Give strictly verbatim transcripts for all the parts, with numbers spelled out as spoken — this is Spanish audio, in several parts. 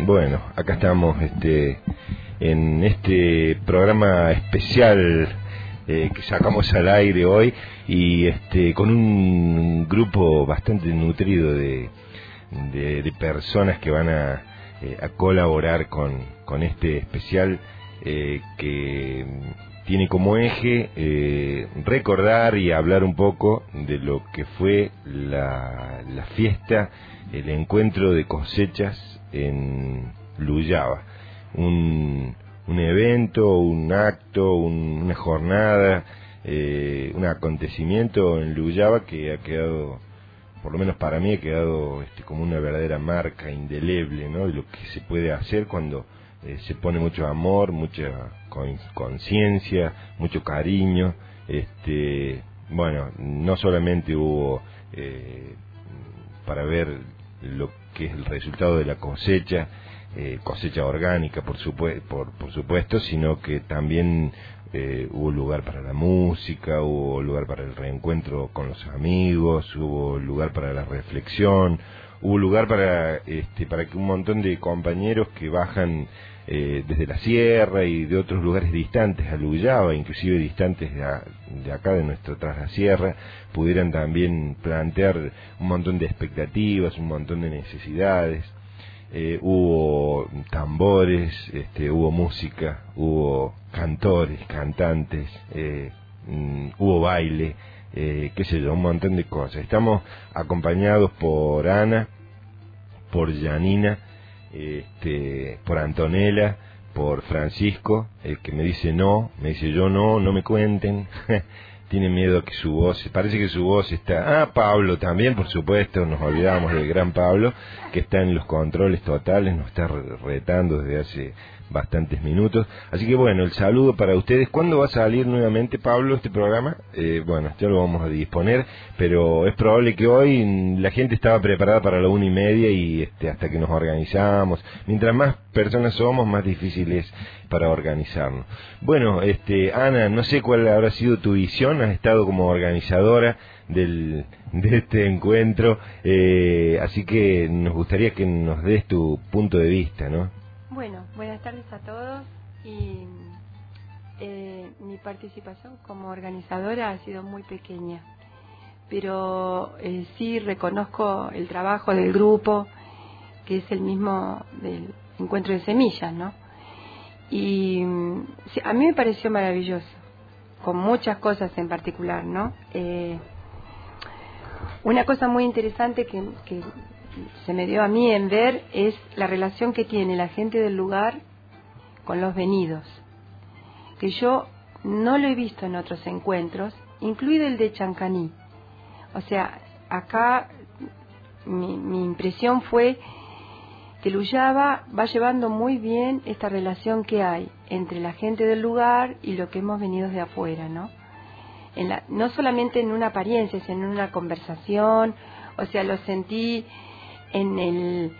Bueno, acá estamos este, en este programa especial eh, que sacamos al aire hoy y este, con un grupo bastante nutrido de, de, de personas que van a, eh, a colaborar con, con este especial eh, que tiene como eje eh, recordar y hablar un poco de lo que fue la, la fiesta, el encuentro de cosechas en Luyaba, un, un evento, un acto, un, una jornada, eh, un acontecimiento en Luyaba que ha quedado, por lo menos para mí, ha quedado este, como una verdadera marca indeleble, ¿no? De lo que se puede hacer cuando eh, se pone mucho amor, mucha conciencia, mucho cariño. Este, bueno, no solamente hubo eh, para ver lo que es el resultado de la cosecha, eh, cosecha orgánica por, supue por, por supuesto, sino que también eh, hubo lugar para la música, hubo lugar para el reencuentro con los amigos, hubo lugar para la reflexión, hubo lugar para este, para que un montón de compañeros que bajan eh, desde la sierra y de otros lugares distantes a Luyaba, inclusive distantes de, a, de acá de nuestra tras la sierra, pudieran también plantear un montón de expectativas, un montón de necesidades. Eh, hubo tambores, este, hubo música, hubo cantores, cantantes, eh, mm, hubo baile, eh, qué sé yo, un montón de cosas. Estamos acompañados por Ana, por Janina, este, por Antonella, por Francisco, el que me dice no, me dice yo no, no me cuenten. Tiene miedo que su voz, parece que su voz está... Ah, Pablo también, por supuesto, nos olvidamos del gran Pablo, que está en los controles totales, nos está retando desde hace bastantes minutos. Así que bueno, el saludo para ustedes. ¿Cuándo va a salir nuevamente, Pablo, este programa? Eh, bueno, ya lo vamos a disponer, pero es probable que hoy la gente estaba preparada para la una y media y este, hasta que nos organizamos. Mientras más personas somos, más difícil es para organizarnos. Bueno, este, Ana, no sé cuál habrá sido tu visión, has estado como organizadora del, de este encuentro, eh, así que nos gustaría que nos des tu punto de vista, ¿no? Bueno, buenas tardes a todos y eh, mi participación como organizadora ha sido muy pequeña, pero eh, sí reconozco el trabajo del grupo, que es el mismo del encuentro de semillas, ¿no? Y sí, a mí me pareció maravilloso, con muchas cosas en particular, ¿no? Eh, una cosa muy interesante que, que se me dio a mí en ver es la relación que tiene la gente del lugar con los venidos, que yo no lo he visto en otros encuentros, incluido el de Chancaní. O sea, acá mi, mi impresión fue que Luyaba va llevando muy bien esta relación que hay entre la gente del lugar y lo que hemos venido de afuera, ¿no? En la, no solamente en una apariencia, sino en una conversación. O sea, lo sentí en el,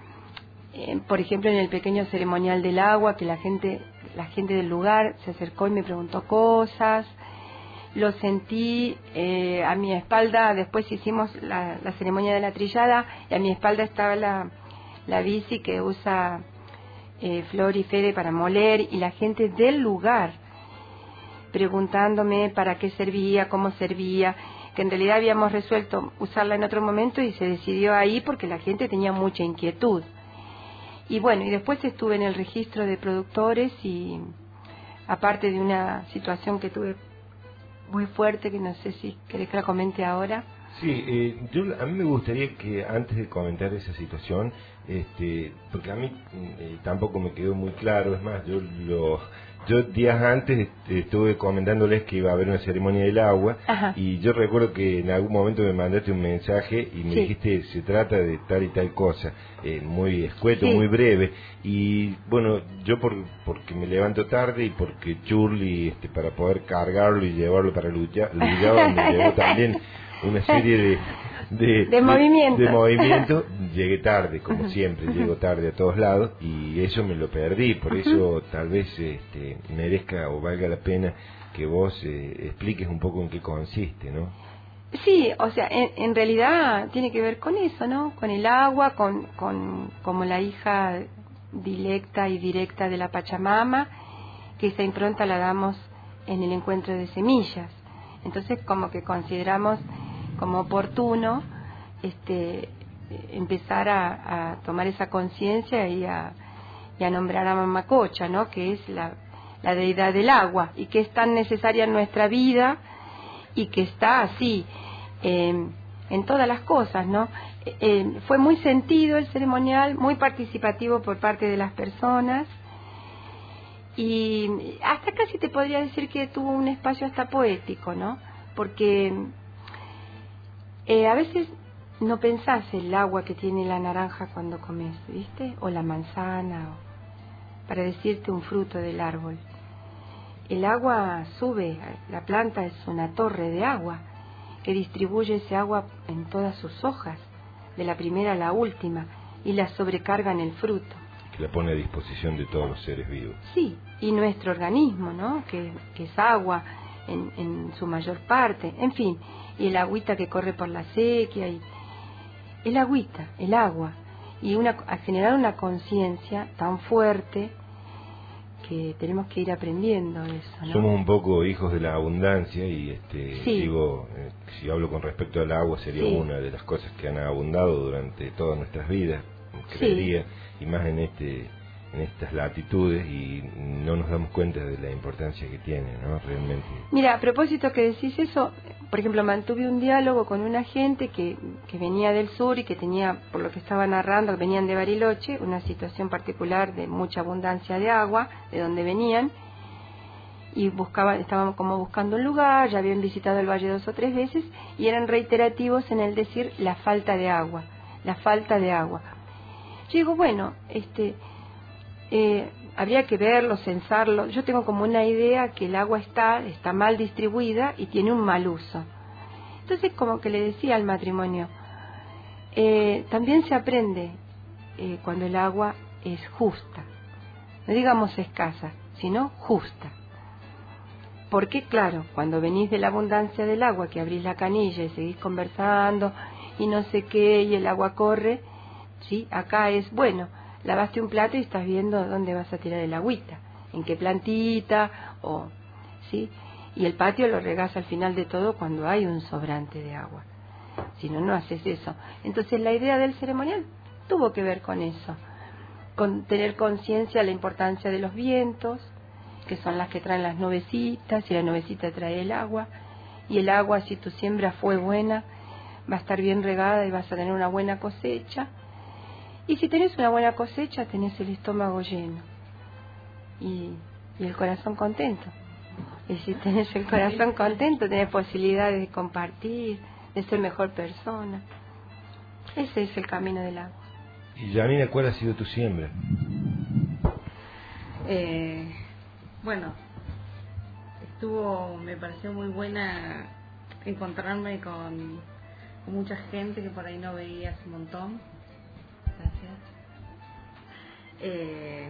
en, por ejemplo, en el pequeño ceremonial del agua, que la gente, la gente del lugar se acercó y me preguntó cosas. Lo sentí eh, a mi espalda. Después hicimos la, la ceremonia de la trillada y a mi espalda estaba la, la bici que usa eh, Flor y Fede para moler, y la gente del lugar preguntándome para qué servía, cómo servía, que en realidad habíamos resuelto usarla en otro momento y se decidió ahí porque la gente tenía mucha inquietud. Y bueno, y después estuve en el registro de productores y aparte de una situación que tuve muy fuerte, que no sé si querés que la comente ahora. Sí, eh, yo, a mí me gustaría que antes de comentar esa situación, este, porque a mí eh, tampoco me quedó muy claro, es más, yo lo... Yo días antes estuve comentándoles que iba a haber una ceremonia del agua. Ajá. Y yo recuerdo que en algún momento me mandaste un mensaje y me sí. dijiste se trata de tal y tal cosa, eh, muy escueto, sí. muy breve. Y bueno, yo por porque me levanto tarde y porque Churli, este, para poder cargarlo y llevarlo para Luyaba, me llevó también una serie de... De, de movimiento. De, de movimiento, llegué tarde, como uh-huh. siempre, llego tarde a todos lados y eso me lo perdí, por uh-huh. eso tal vez este, merezca o valga la pena que vos eh, expliques un poco en qué consiste, ¿no? Sí, o sea, en, en realidad tiene que ver con eso, ¿no? Con el agua, con, con como la hija directa y directa de la Pachamama, que esa impronta la damos en el encuentro de semillas. Entonces como que consideramos como oportuno este empezar a, a tomar esa conciencia y a, y a nombrar a Mamacocha, ¿no? Que es la, la deidad del agua y que es tan necesaria en nuestra vida y que está así eh, en todas las cosas, ¿no? Eh, fue muy sentido el ceremonial, muy participativo por parte de las personas y hasta casi te podría decir que tuvo un espacio hasta poético, ¿no? Porque eh, a veces no pensás el agua que tiene la naranja cuando comes, ¿viste? O la manzana, o, para decirte un fruto del árbol. El agua sube, la planta es una torre de agua que distribuye ese agua en todas sus hojas, de la primera a la última, y la sobrecarga en el fruto. Que la pone a disposición de todos los seres vivos. Sí, y nuestro organismo, ¿no? Que, que es agua en, en su mayor parte, en fin, y el agüita que corre por la sequía, y el agüita, el agua, y una, a generar una conciencia tan fuerte que tenemos que ir aprendiendo eso, ¿no? Somos un poco hijos de la abundancia y este sí. digo, eh, si hablo con respecto al agua sería sí. una de las cosas que han abundado durante todas nuestras vidas, creería, sí. y más en este en estas latitudes y no nos damos cuenta de la importancia que tiene, ¿no? Realmente. Mira, a propósito que decís eso, por ejemplo, mantuve un diálogo con una gente que, que venía del sur y que tenía, por lo que estaba narrando, venían de Bariloche, una situación particular de mucha abundancia de agua, de donde venían, y buscaban, estaban como buscando un lugar, ya habían visitado el valle dos o tres veces, y eran reiterativos en el decir la falta de agua, la falta de agua. Yo digo, bueno, este... Eh, habría que verlo, censarlo. Yo tengo como una idea que el agua está, está mal distribuida y tiene un mal uso. Entonces como que le decía al matrimonio, eh, también se aprende eh, cuando el agua es justa, no digamos escasa, sino justa. Porque claro, cuando venís de la abundancia del agua, que abrís la canilla y seguís conversando y no sé qué, y el agua corre, sí, acá es bueno. Lavaste un plato y estás viendo dónde vas a tirar el agüita, en qué plantita, o sí, y el patio lo regás al final de todo cuando hay un sobrante de agua. Si no, no haces eso. Entonces la idea del ceremonial tuvo que ver con eso, con tener conciencia de la importancia de los vientos, que son las que traen las nubecitas, y la nubecita trae el agua, y el agua, si tu siembra fue buena, va a estar bien regada y vas a tener una buena cosecha. Y si tenés una buena cosecha, tenés el estómago lleno y, y el corazón contento. Y si tenés el corazón contento, tenés posibilidades de compartir, de ser mejor persona. Ese es el camino del agua. Y Yanina, ¿cuál ha sido tu siembra? Eh, bueno, estuvo, me pareció muy buena encontrarme con, con mucha gente que por ahí no veía hace un montón. Gracias. Eh,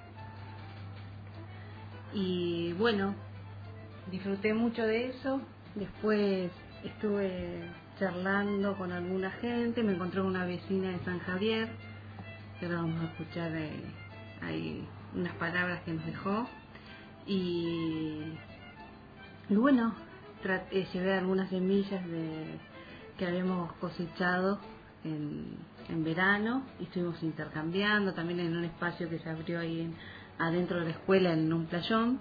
y bueno, disfruté mucho de eso. Después estuve charlando con alguna gente, me encontré con una vecina de San Javier, que ahora vamos a escuchar eh, ahí unas palabras que nos dejó. Y, y bueno, traté, llevé algunas semillas de que habíamos cosechado en, en verano y estuvimos intercambiando también en un espacio que se abrió ahí en, adentro de la escuela en un playón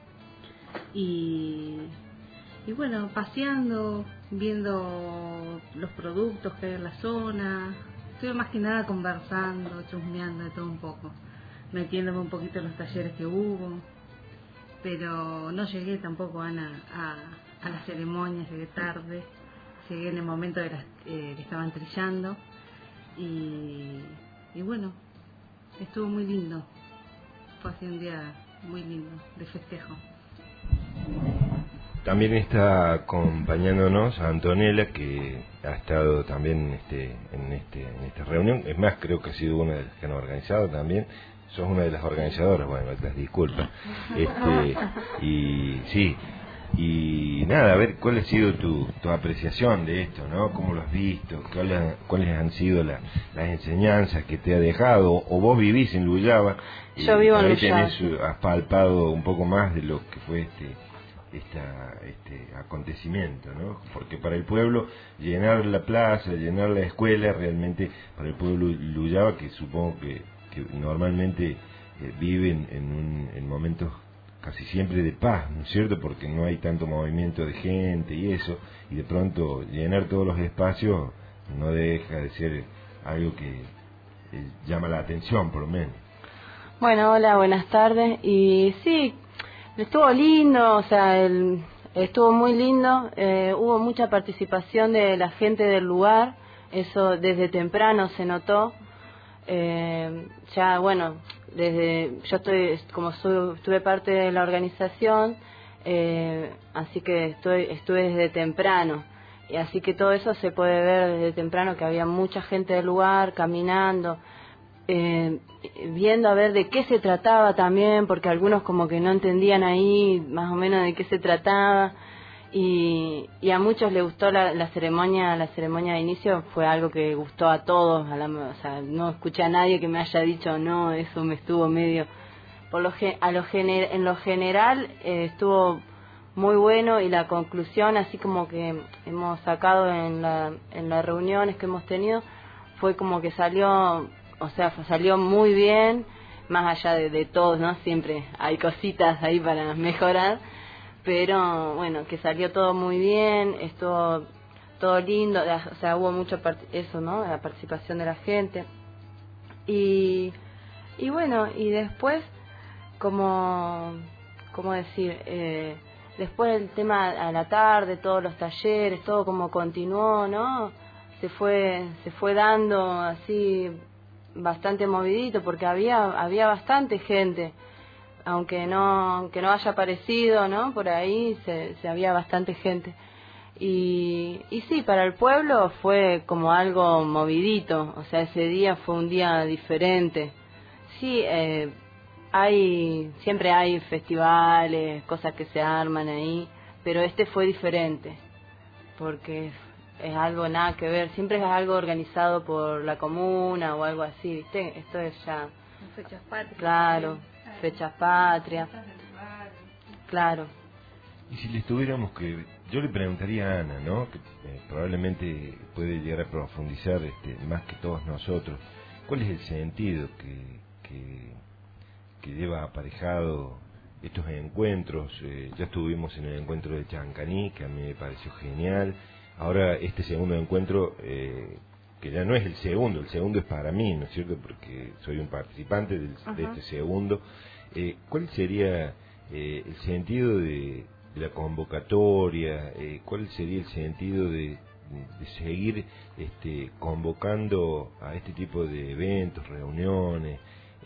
y, y bueno, paseando, viendo los productos que hay en la zona. Estuve más que nada conversando, chusmeando de todo un poco, metiéndome un poquito en los talleres que hubo, pero no llegué tampoco, Ana, a, a la ceremonia, llegué tarde. Llegué en el momento de las, eh, que estaban trillando y, y bueno, estuvo muy lindo. Fue así un día muy lindo de festejo. También está acompañándonos a Antonella, que ha estado también este, en, este, en esta reunión. Es más, creo que ha sido una de las que han organizado también. Sos una de las organizadoras, bueno, las disculpas. Este, y sí, Y nada, a ver, ¿cuál ha sido tu, tu apreciación de esto, ¿no? ¿Cómo lo has visto? ¿Cuáles, cuáles han sido la, las enseñanzas que te ha dejado? ¿O vos vivís en Luyaba? Yo vivo en Luyaba. Tenés, has palpado un poco más de lo que fue este, esta, este acontecimiento, ¿no? Porque para el pueblo, llenar la plaza, llenar la escuela, realmente para el pueblo Luyaba, que supongo que, que normalmente eh, viven en, un, en momentos casi siempre de paz, ¿no es cierto? Porque no hay tanto movimiento de gente y eso, y de pronto llenar todos los espacios no deja de ser algo que eh, llama la atención, por lo menos. Bueno, hola, buenas tardes. Y sí, estuvo lindo, o sea, el, estuvo muy lindo, eh, hubo mucha participación de la gente del lugar, eso desde temprano se notó. Eh, ya bueno, desde yo estoy como soy, estuve parte de la organización, eh, así que estoy estuve desde temprano, y así que todo eso se puede ver desde temprano, que había mucha gente del lugar caminando, eh, viendo a ver de qué se trataba también, porque algunos como que no entendían ahí más o menos de qué se trataba. Y, y a muchos les gustó la, la ceremonia, la ceremonia de inicio fue algo que gustó a todos, a la, o sea, no escuché a nadie que me haya dicho no, eso me estuvo medio, por lo a lo gener, en lo general eh, estuvo muy bueno, y la conclusión así como que hemos sacado en la, en las reuniones que hemos tenido fue como que salió, o sea, salió muy bien, más allá de, de todos, ¿no? Siempre hay cositas ahí para mejorar. Pero bueno, que salió todo muy bien, estuvo todo lindo, o sea, hubo mucho eso, ¿no? La participación de la gente. Y, y bueno, y después, como, ¿cómo decir? Eh, después el tema a la tarde, todos los talleres, todo como continuó, ¿no? Se fue, se fue dando así bastante movidito, porque había, había bastante gente. Aunque no aunque no haya aparecido, ¿no? Por ahí se, se había bastante gente. Y, y sí, para el pueblo fue como algo movidito, o sea, ese día fue un día diferente. Sí, eh, hay siempre hay festivales, cosas que se arman ahí, pero este fue diferente, porque es, es algo nada que ver, siempre es algo organizado por la comuna o algo así, ¿viste? Esto es ya... Fechas patrias. Claro. Fechas patrias, claro. Y si les tuviéramos que, yo le preguntaría a Ana, ¿no? Que eh, probablemente puede llegar a profundizar este, más que todos nosotros, ¿cuál es el sentido que, que, que lleva aparejado estos encuentros? Eh, ya estuvimos en el encuentro de Chancaní, que a mí me pareció genial. Ahora este segundo encuentro, eh, que ya no es el segundo, el segundo es para mí, ¿no es cierto? Porque soy un participante del, de este segundo. Eh, ¿Cuál sería eh, el sentido de, de la convocatoria? Eh, ¿Cuál sería el sentido de, de seguir este, convocando a este tipo de eventos, reuniones,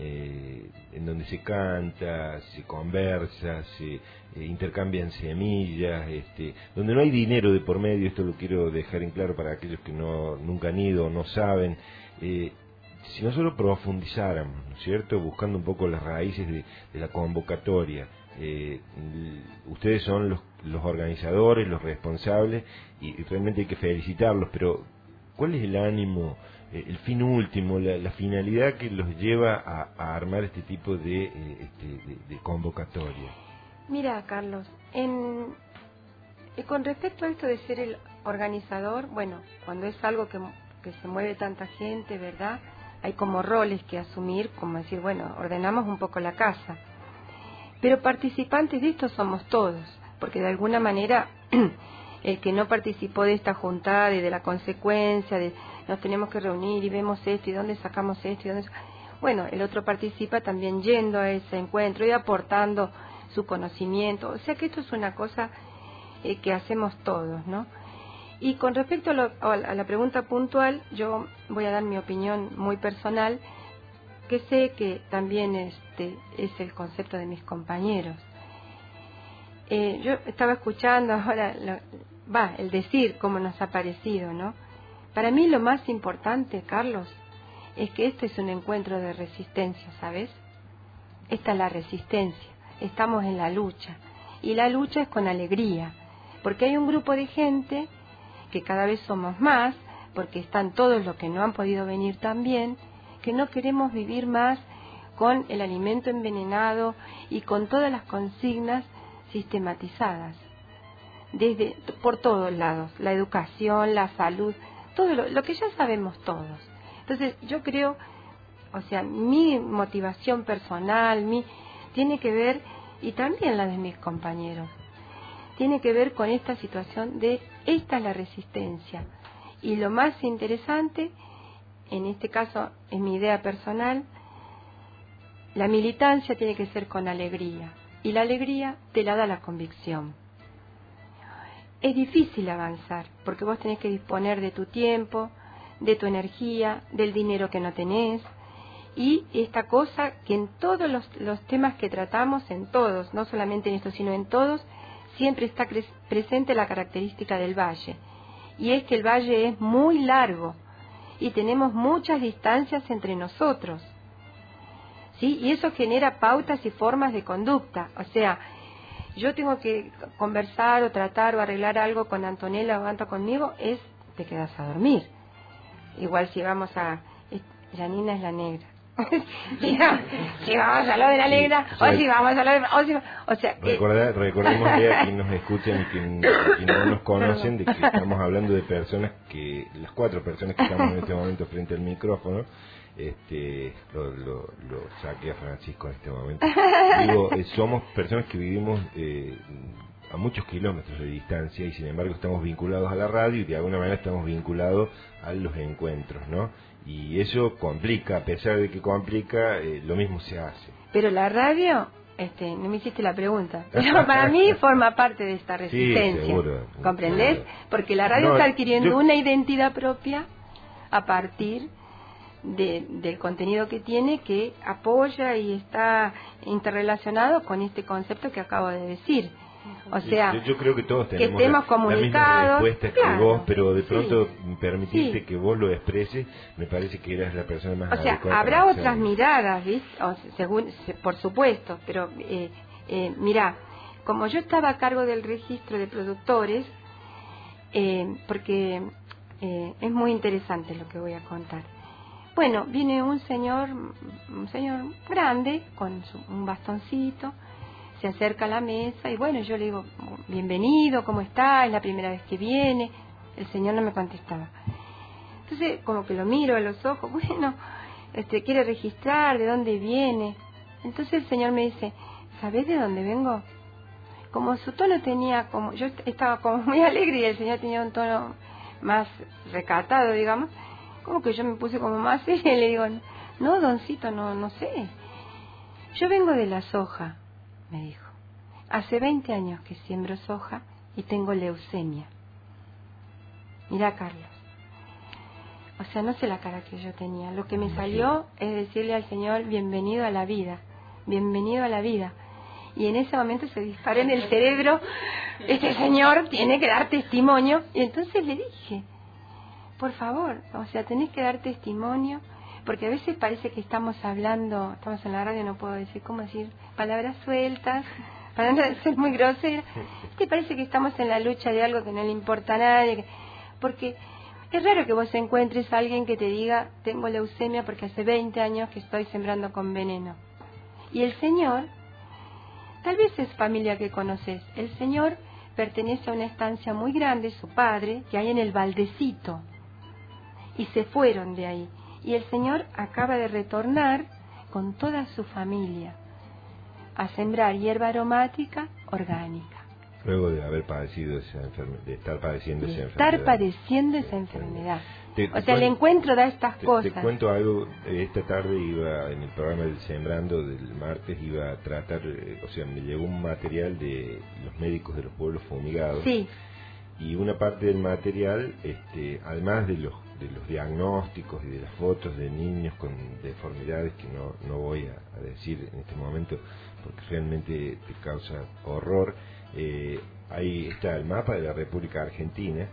eh, en donde se canta, se conversa, se eh, intercambian semillas, este, donde no hay dinero de por medio? Esto lo quiero dejar en claro para aquellos que no nunca han ido o no saben. Eh, si nosotros profundizáramos, ¿no es cierto?, buscando un poco las raíces de, de la convocatoria, eh, ustedes son los, los organizadores, los responsables, y, y realmente hay que felicitarlos, pero ¿cuál es el ánimo, eh, el fin último, la, la finalidad que los lleva a, a armar este tipo de, eh, este, de, de convocatoria? Mira, Carlos, en, eh, con respecto a esto de ser el organizador, bueno, cuando es algo que, que se mueve tanta gente, ¿verdad?, hay como roles que asumir, como decir, bueno, ordenamos un poco la casa. Pero participantes de esto somos todos, porque de alguna manera el que no participó de esta juntada y de la consecuencia de nos tenemos que reunir y vemos esto y dónde sacamos esto y dónde... Bueno, el otro participa también yendo a ese encuentro y aportando su conocimiento. O sea que esto es una cosa eh, que hacemos todos, ¿no? Y con respecto a, lo, a la pregunta puntual, yo voy a dar mi opinión muy personal, que sé que también este es el concepto de mis compañeros. Eh, yo estaba escuchando ahora, lo, va, el decir cómo nos ha parecido, ¿no? Para mí lo más importante, Carlos, es que este es un encuentro de resistencia, ¿sabes? Esta es la resistencia, estamos en la lucha. y la lucha es con alegría, porque hay un grupo de gente, que cada vez somos más, porque están todos los que no han podido venir también, que no queremos vivir más con el alimento envenenado y con todas las consignas sistematizadas, desde por todos lados, la educación, la salud, todo lo, lo que ya sabemos todos. Entonces yo creo, o sea, mi motivación personal, mi tiene que ver, y también la de mis compañeros, tiene que ver con esta situación de esta es la resistencia. Y lo más interesante, en este caso es mi idea personal, la militancia tiene que ser con alegría, y la alegría te la da la convicción. Es difícil avanzar, porque vos tenés que disponer de tu tiempo, de tu energía, del dinero que no tenés, y esta cosa que en todos los, los temas que tratamos, en todos, no solamente en esto, sino en todos, siempre está presente la característica del valle, y es que el valle es muy largo, y tenemos muchas distancias entre nosotros, ¿sí? Y eso genera pautas y formas de conducta. O sea, yo tengo que conversar o tratar o arreglar algo con Antonella o Anto conmigo, es te quedas a dormir. Igual si vamos a... Janina es la negra. si, no, si vamos a lo de la negra, sí, o si vamos a lo de... O, si, o sea, Recordar, recordemos a quienes nos escuchan y quienes, quienes no nos conocen, de que estamos hablando de personas que, las cuatro personas que estamos en este momento frente al micrófono, este lo, lo, lo saqué a Francisco en este momento. Digo, eh, somos personas que vivimos eh, a muchos kilómetros de distancia y sin embargo estamos vinculados a la radio y de alguna manera estamos vinculados a los encuentros, ¿no? Y eso complica, a pesar de que complica, eh, lo mismo se hace. Pero la radio, este, no me hiciste la pregunta, pero para mí forma parte de esta resistencia. Sí, seguro. ¿Comprendés? Seguro. Porque la radio no, está adquiriendo yo... una identidad propia a partir de, del contenido que tiene, que apoya y está interrelacionado con este concepto que acabo de decir. O sea, yo, yo creo que todos tenemos que estemos la, comunicados, la misma respuesta claro, que vos, pero de pronto sí, permitiste sí. que vos lo expreses, me parece que eras la persona más o sea, adecuada. habrá otras hacerlo. Miradas, ¿viste? O sea, según, por supuesto, pero eh, eh, mirá, como yo estaba a cargo del registro de productores, eh, porque eh, es muy interesante lo que voy a contar. Bueno, viene un señor, un señor grande, con su, un bastoncito, se acerca a la mesa y bueno, yo le digo, bienvenido, ¿cómo está? Es la primera vez que viene. El señor no me contestaba. Entonces, como que lo miro a los ojos, bueno, este, quiere registrar, ¿de dónde viene? Entonces el señor me dice, ¿sabés de dónde vengo? Como su tono tenía, como yo estaba como muy alegre y el señor tenía un tono más recatado, digamos, como que yo me puse como más seria y le digo, no, doncito, no, no sé. Yo vengo de la soja, me dijo. Hace veinte años que siembro soja y tengo leucemia. Mirá, Carlos. O sea, no sé la cara que yo tenía. Lo que me salió es decirle al Señor, bienvenido a la vida, bienvenido a la vida. Y en ese momento se disparó en el cerebro, este señor tiene que dar testimonio. Y entonces le dije, por favor, o sea, tenés que dar testimonio, porque a veces parece que estamos hablando, estamos en la radio, no puedo decir, ¿cómo decir? Palabras sueltas, para no ser muy grosera. ¿Te parece que estamos en la lucha de algo que no le importa a nadie? Porque es raro que vos encuentres a alguien que te diga, tengo leucemia porque hace veinte años que estoy sembrando con veneno. Y el Señor, tal vez es familia que conoces, el Señor pertenece a una estancia muy grande, su padre, que hay en el Baldecito, y se fueron de ahí. Y el Señor acaba de retornar con toda su familia a sembrar hierba aromática orgánica. Luego de haber padecido esa enfermedad, de estar padeciendo de esa estar enfermedad. padeciendo esa enfermedad. Te, te o sea, el encuentro da estas te, cosas. Te cuento algo, esta tarde iba, en el programa del Sembrando del martes, iba a tratar, o sea, me llegó un material de los médicos de los pueblos fumigados. Sí. Y una parte del material, este, además de los de los diagnósticos y de las fotos de niños con deformidades que no, no voy a, a decir en este momento porque realmente te causa horror, eh, ahí está el mapa de la República Argentina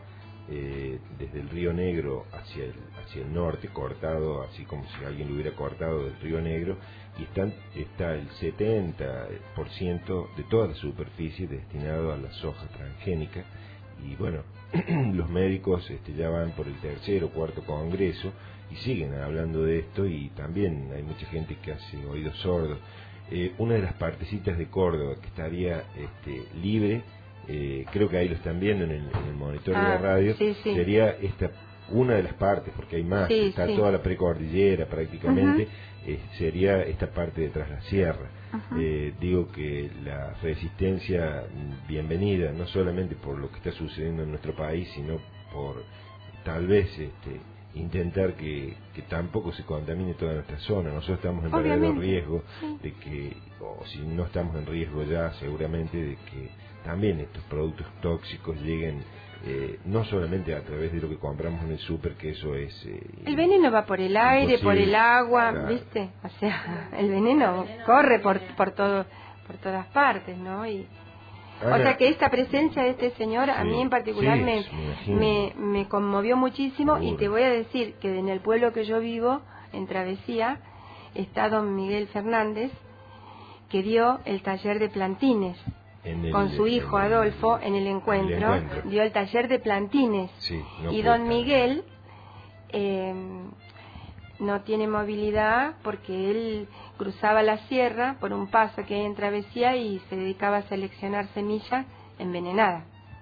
eh, desde el Río Negro hacia el, hacia el norte, cortado así como si alguien lo hubiera cortado del Río Negro, y están, está el setenta por ciento de toda la superficie destinado a la soja transgénica. Y bueno, los médicos este, ya van por el tercer o cuarto congreso y siguen hablando de esto, y también hay mucha gente que hace oídos sordos. Eh, una de las partecitas de Córdoba que estaría este, libre, eh, creo que ahí lo están viendo en el, en el monitor ah, de la radio, sí, sí. sería esta una de las partes, porque hay más, sí, está sí. toda la precordillera prácticamente, uh-huh. eh, sería esta parte de Tras la Sierra. Uh-huh. eh, digo que la resistencia bienvenida, no solamente por lo que está sucediendo en nuestro país, sino por tal vez este, intentar que, que tampoco se contamine toda nuestra zona. Nosotros estamos en verdadero riesgo sí. de que, o si no estamos en riesgo ya, seguramente de que también estos productos tóxicos lleguen, eh, no solamente a través de lo que compramos en el súper, que eso es... Eh, el veneno va por el aire, por el agua, claro. ¿Viste? O sea, el veneno, el veneno corre por por todo por todas partes, ¿no? Y o sea que esta presencia de este señor, sí, a mí en particular, sí, me, me, me conmovió muchísimo. Seguro. Y te voy a decir que en el pueblo que yo vivo, en Travesía, está don Miguel Fernández, que dio el taller de plantines. El, con su hijo en el, Adolfo en el encuentro, el encuentro, dio el taller de plantines. Sí, no y don Miguel eh, no tiene movilidad porque él cruzaba la sierra por un paso que hay en Travesía y se dedicaba a seleccionar semillas envenenadas.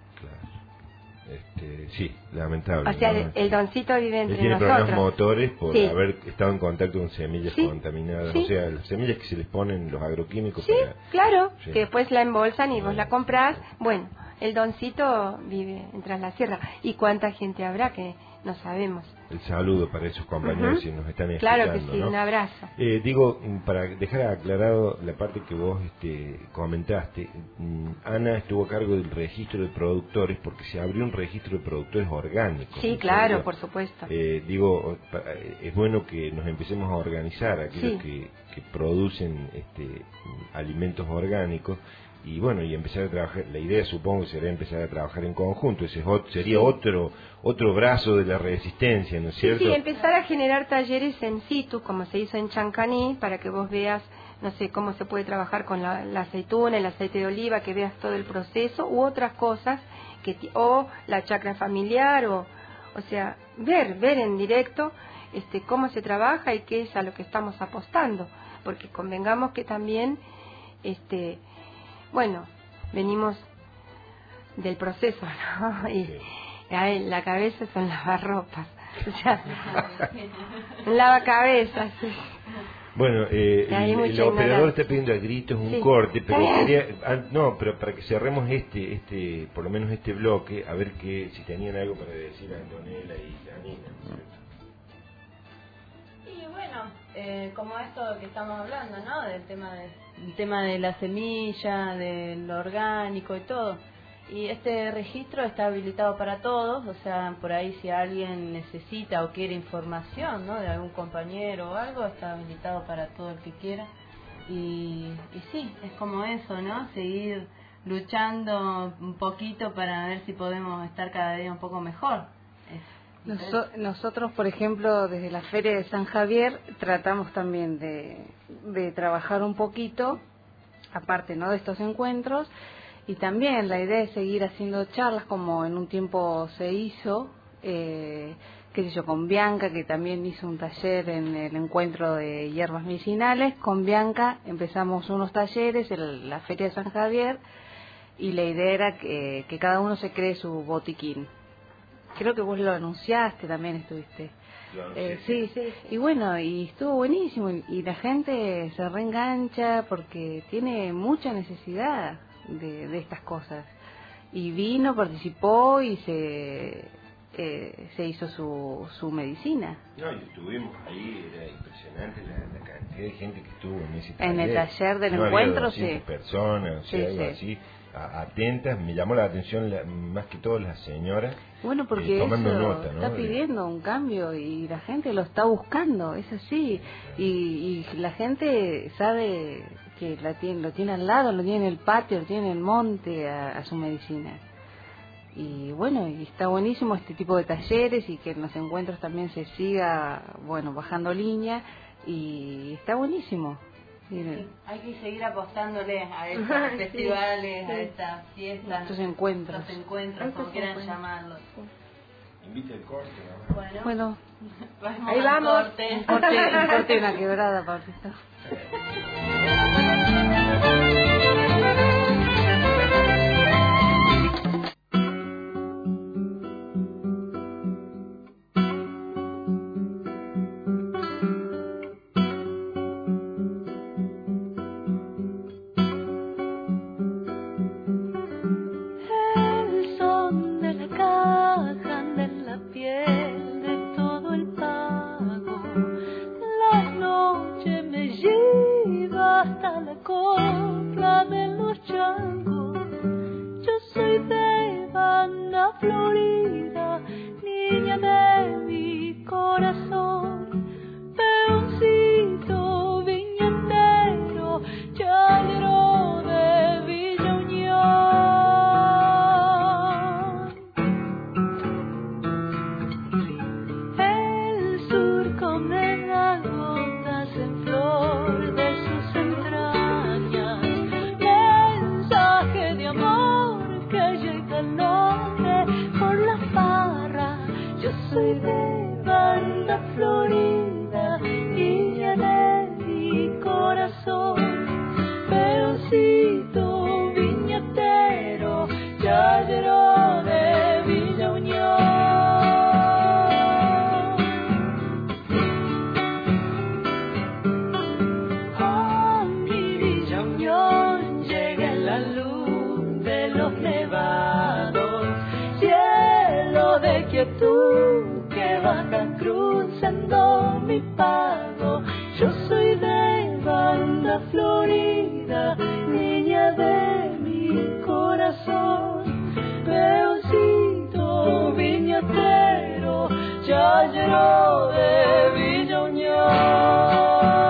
Claro. Este, sí, lamentable. O sea, ¿no? el doncito vive entre tiene nosotros. Tiene problemas motores por sí. haber estado en contacto con semillas sí. contaminadas. Sí. O sea, las semillas que se les ponen los agroquímicos. Sí, para... claro, sí. que después la embolsan y bueno. vos la comprás. Bueno, el doncito vive en Tras la Sierra. ¿Y cuánta gente habrá que no sabemos? El saludo para esos compañeros uh-huh. que nos están escuchando. Claro que sí, ¿no? un abrazo. Eh, digo, para dejar aclarado la parte que vos este, comentaste, Ana estuvo a cargo del registro de productores porque se abrió un registro de productores orgánicos. Sí, claro, por supuesto. Eh, digo, es bueno que nos empecemos a organizar aquellos sí. que, que producen este, alimentos orgánicos. Y bueno, y empezar a trabajar, la idea supongo sería empezar a trabajar en conjunto, ese sería sí. otro otro brazo de la resistencia, ¿no es cierto? Sí, sí, empezar a generar talleres en situ, como se hizo en Chancaní, para que vos veas, no sé, cómo se puede trabajar con la, la aceituna, el aceite de oliva, que veas todo el proceso, u otras cosas, que o la chacra familiar, o o sea, ver, ver en directo este cómo se trabaja y qué es a lo que estamos apostando, porque convengamos que también, este bueno, venimos del proceso, ¿no? Y sí. la cabeza son lavarropas, o sea, lavacabezas. Sí. Bueno, eh, el, el operador está pidiendo a gritos un sí. corte, pero quería, no, pero para que cerremos este, este, por lo menos este bloque, a ver que si tenían algo para decir a Antonella y a Nina, ¿no? Y bueno, eh, como esto que estamos hablando, ¿no? Del tema de, el tema de la semilla, del orgánico y todo. Y este registro está habilitado para todos, o sea, por ahí si alguien necesita o quiere información, ¿no? De algún compañero o algo, está habilitado para todo el que quiera. Y, y sí, es como eso, ¿no? Seguir luchando un poquito para ver si podemos estar cada día un poco mejor. Noso- nosotros, por ejemplo, desde la Feria de San Javier tratamos también de, de trabajar un poquito, aparte, ¿no?, de estos encuentros, y también la idea es seguir haciendo charlas como en un tiempo se hizo, eh, qué sé yo, con Bianca, que también hizo un taller en el encuentro de hierbas medicinales. Con Bianca empezamos unos talleres en la Feria de San Javier y la idea era que, que cada uno se cree su botiquín. Creo que vos lo anunciaste, también estuviste. Eh, sí, sí, sí. Y bueno, y estuvo buenísimo y, y la gente se reengancha porque tiene mucha necesidad de, de estas cosas. Y vino, participó y se eh, se hizo su, su medicina. No, y estuvimos ahí, era impresionante la, la cantidad de gente que estuvo en ese taller. En el taller del no encuentro, había sí. personas, o sea, sí, algo sí. así. Atentas, me llamó la atención la, más que todo las señoras, bueno, porque eh, tomando eso nota, ¿no? Está pidiendo un cambio y la gente lo está buscando, es así, y, y la gente sabe que la tiene, lo tiene al lado, lo tiene en el patio, lo tiene en el monte a, a su medicina. y bueno, y está buenísimo este tipo de talleres y que en los encuentros también se siga, bueno, bajando línea, y está buenísimo. Sí, hay que seguir apostándole a estos festivales, sí, a estas fiestas, estos encuentros, estos encuentros, como quieran llamarlos. Invite el corte, ¿no? Bueno, bueno vamos ahí vamos. Corte. Un corte, un corte y una quebrada, Pablito. Tú que bajas cruzando mi pago, yo soy de Banda Florida, niña de mi corazón, peoncito viñatero, chayero de Villa Unión.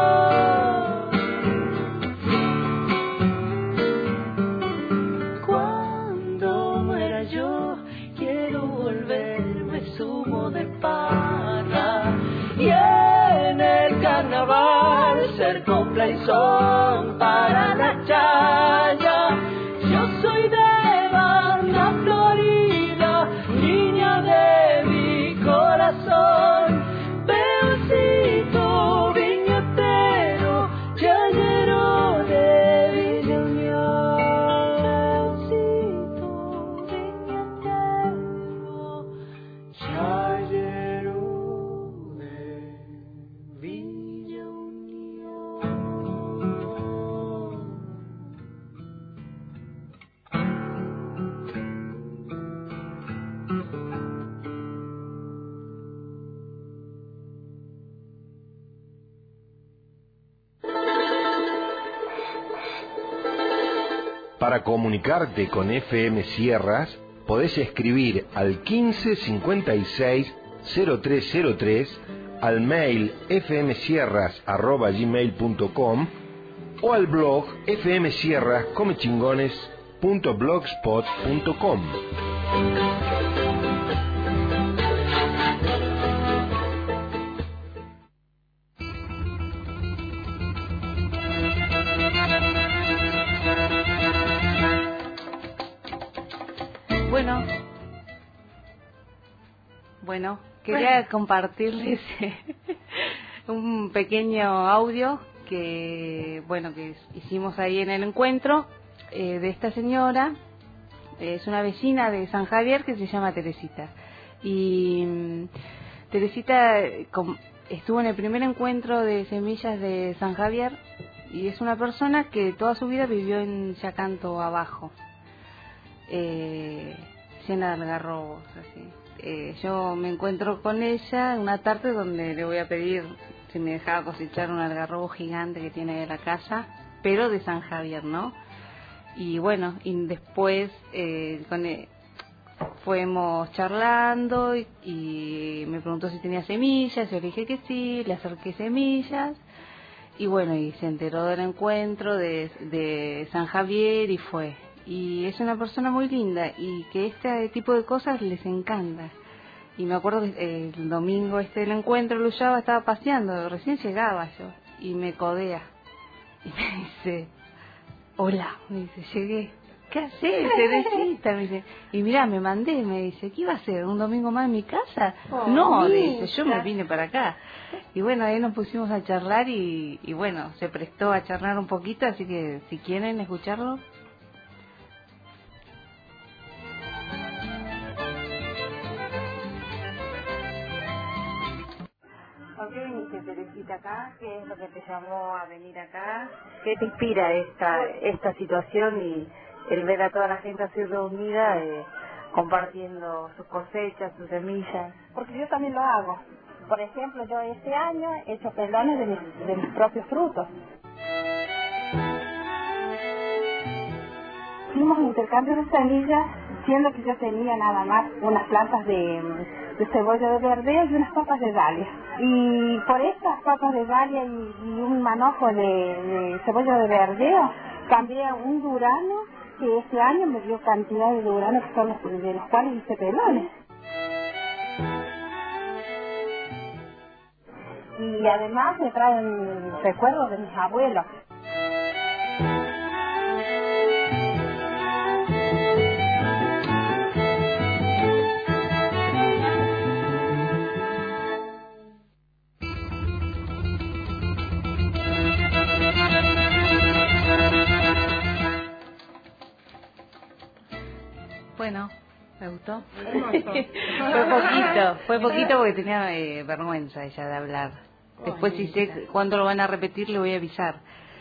Cuando muera yo quiero volverme sumo de parra y en el carnaval ser copla y son para la chaya. Yo soy de Banda Florida, niña de mi corazón, peoncito viñatero, chayero de Villa Unión. Peoncito viñatero, chayero de Villa Unión. Para comunicarte con F M Sierras, podés escribir al quince cincuenta y seis cero tres cero tres, al mail fmsierras arroba gmail punto com o al blog fmsierras comechingones punto blogspot punto com. Bueno, bueno, quería compartirles un pequeño audio que, bueno, que hicimos ahí en el encuentro eh, de esta señora. Es una vecina de San Javier que se llama Teresita. Y mm, Teresita eh, com- estuvo en el primer encuentro de semillas de San Javier y es una persona que toda su vida vivió en Yacanto abajo. Eh, llena de algarrobos, así. Eh, yo me encuentro con ella una tarde donde le voy a pedir si me dejaba cosechar un algarrobo gigante que tiene en la casa, pero de San Javier, ¿no? Y bueno, y después eh, con el, fuimos charlando y, y me preguntó si tenía semillas, yo le dije que sí, le acerqué semillas y bueno, y se enteró del encuentro de, de San Javier y fue. y es una persona muy linda y que este tipo de cosas les encanta. Y me acuerdo que eh, el domingo este del encuentro, Luyaba estaba paseando, recién llegaba yo, y me codea. Y me dice, hola, me dice, llegué. ¿Qué haces, Teresita? Me dice, y mirá, me mandé, me dice, ¿qué iba a hacer? ¿Un domingo más en mi casa? Oh, no, mira. dice, yo me vine para acá. Y bueno, ahí nos pusimos a charlar y, y bueno, se prestó a charlar un poquito, así que si quieren escucharlo. ¿Por qué viniste, Teresita, acá? ¿Qué es lo que te llamó a venir acá? ¿Qué te inspira esta esta situación y el ver a toda la gente así reunida, eh, compartiendo sus cosechas, sus semillas? Porque yo también lo hago. Por ejemplo, yo este año he hecho pelones de mis, de mis propios frutos. Hicimos un intercambio de semillas, siendo que yo tenía nada más unas plantas de, de cebolla de verdeo y unas papas de dalia. Y por estas papas de dalia y, y un manojo de, de cebolla de verdeo, cambié a un durano que este año me dio cantidad de duranos que son los, de los cuales hice pelones. Y además me traen recuerdos de mis abuelos. Bueno, ¿me gustó? fue poquito, fue poquito porque tenía eh, vergüenza ella de hablar. Después si sé cuándo lo van a repetir le voy a avisar.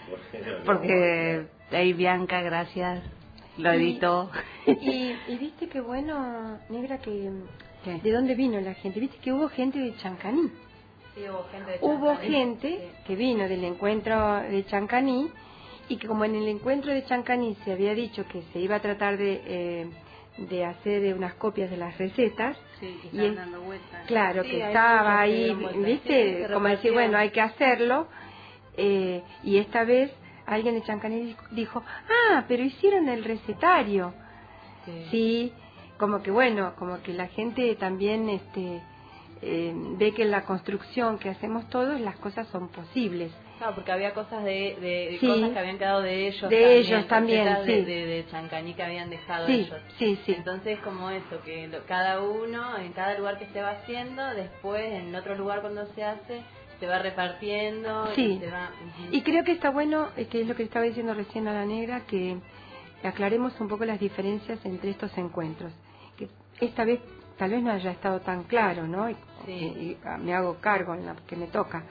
Porque ahí Bianca, gracias, lo editó. Y, y viste que bueno, Negra, que ¿Qué? de dónde vino la gente. Viste que hubo gente de Chancaní. Sí, hubo gente de Hubo Chancaní. gente Sí. que vino del encuentro de Chancaní y que como en el encuentro de Chancaní se había dicho que se iba a tratar de, eh, de hacer unas copias de las recetas, Sí, que y estaban es- dando vueltas. claro Sí, que hay estaba muchas que ahí, dieron vueltas. Sí, viste, se como decir, repartieron. bueno, hay que hacerlo, eh, y esta vez alguien de Chancaní dijo, ah, pero hicieron el recetario. Sí. Sí, como que bueno, como que la gente también este eh, ve que en la construcción que hacemos todos las cosas son posibles. Claro, porque había cosas de, de Sí. cosas que habían quedado de ellos De también, ellos también, recetas sí. de, de, de Chancaní que habían dejado Sí, ellos. sí, sí. Entonces, como eso, que lo- cada uno, en cada lugar que se va haciendo, después en otro lugar cuando se hace, se va repartiendo Sí. y se va... ujú. Y creo que está bueno, eh, que es lo que estaba diciendo recién a la Negra, que aclaremos un poco las diferencias entre estos encuentros. Que esta vez tal vez no haya estado tan claro, ¿no? Y, Sí. y- y me hago cargo en la que me toca.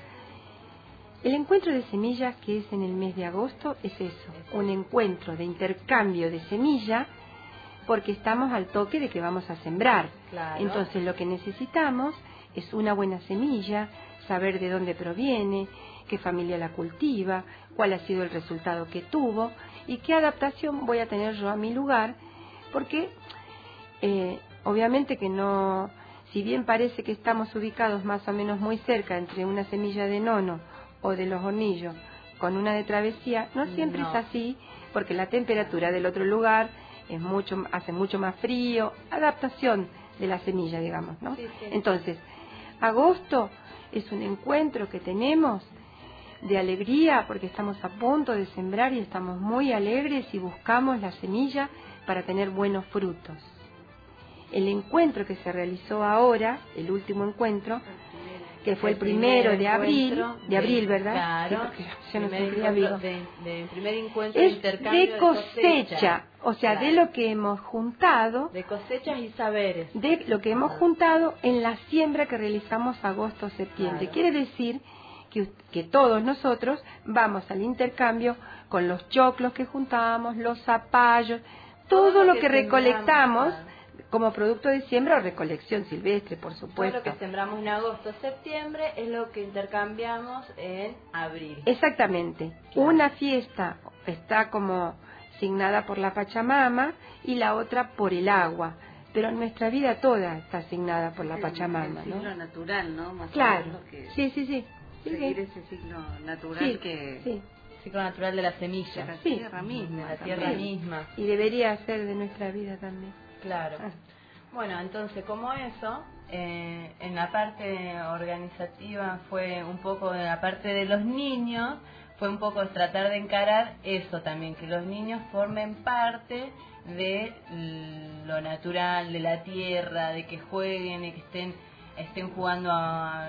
El encuentro de semillas que es en el mes de agosto es eso, un encuentro de intercambio de semilla porque estamos al toque de que vamos a sembrar. Claro. Entonces lo que necesitamos es una buena semilla, saber de dónde proviene, qué familia la cultiva, cuál ha sido el resultado que tuvo y qué adaptación voy a tener yo a mi lugar, porque eh, obviamente que no, si bien parece que estamos ubicados más o menos muy cerca entre una semilla de nono o de los hornillos con una de travesía, no siempre No. es así, porque la temperatura del otro lugar es mucho, hace mucho más frío, adaptación de la semilla, digamos, ¿no? Sí, sí. Entonces, agosto es un encuentro que tenemos de alegría porque estamos a punto de sembrar y estamos muy alegres y buscamos la semilla para tener buenos frutos. El encuentro que se realizó ahora, el último encuentro, que fue el, primero de abril, encuentro de abril, ¿verdad? Claro, Sí, porque yo no sé primer qué día encuentro vivo. de, de primer encuentro de Es intercambio de cosecha, o sea, Claro. de lo que hemos juntado, de cosechas y saberes. de lo que hemos juntado en la siembra que realizamos agosto-septiembre. Claro. Quiere decir que, que todos nosotros vamos al intercambio con los choclos que juntamos, los zapallos, todo, Todo lo lo que, que recolectamos sembramos, como producto de siembra o recolección silvestre, por Todo supuesto. lo que sembramos en agosto, septiembre es lo que intercambiamos en abril. Exactamente. Claro. Una fiesta está como asignada por la Pachamama y la otra por el agua, pero nuestra vida toda está asignada por la El- Pachamama, el ¿no? ciclo natural, ¿no? Más o Claro. menos que Sí, sí, sí. Sí, seguir sí. ese ciclo natural Sí, que, sí. ciclo natural de la semilla, La Sí. tierra misma. la tierra también. misma. Y debería ser de nuestra vida también. Claro. Ah. Bueno, entonces, como eso, eh, en la parte organizativa fue un poco, en la parte de los niños, fue un poco tratar de encarar eso también, que los niños formen parte de lo natural, de la tierra, de que jueguen y que estén, estén jugando a,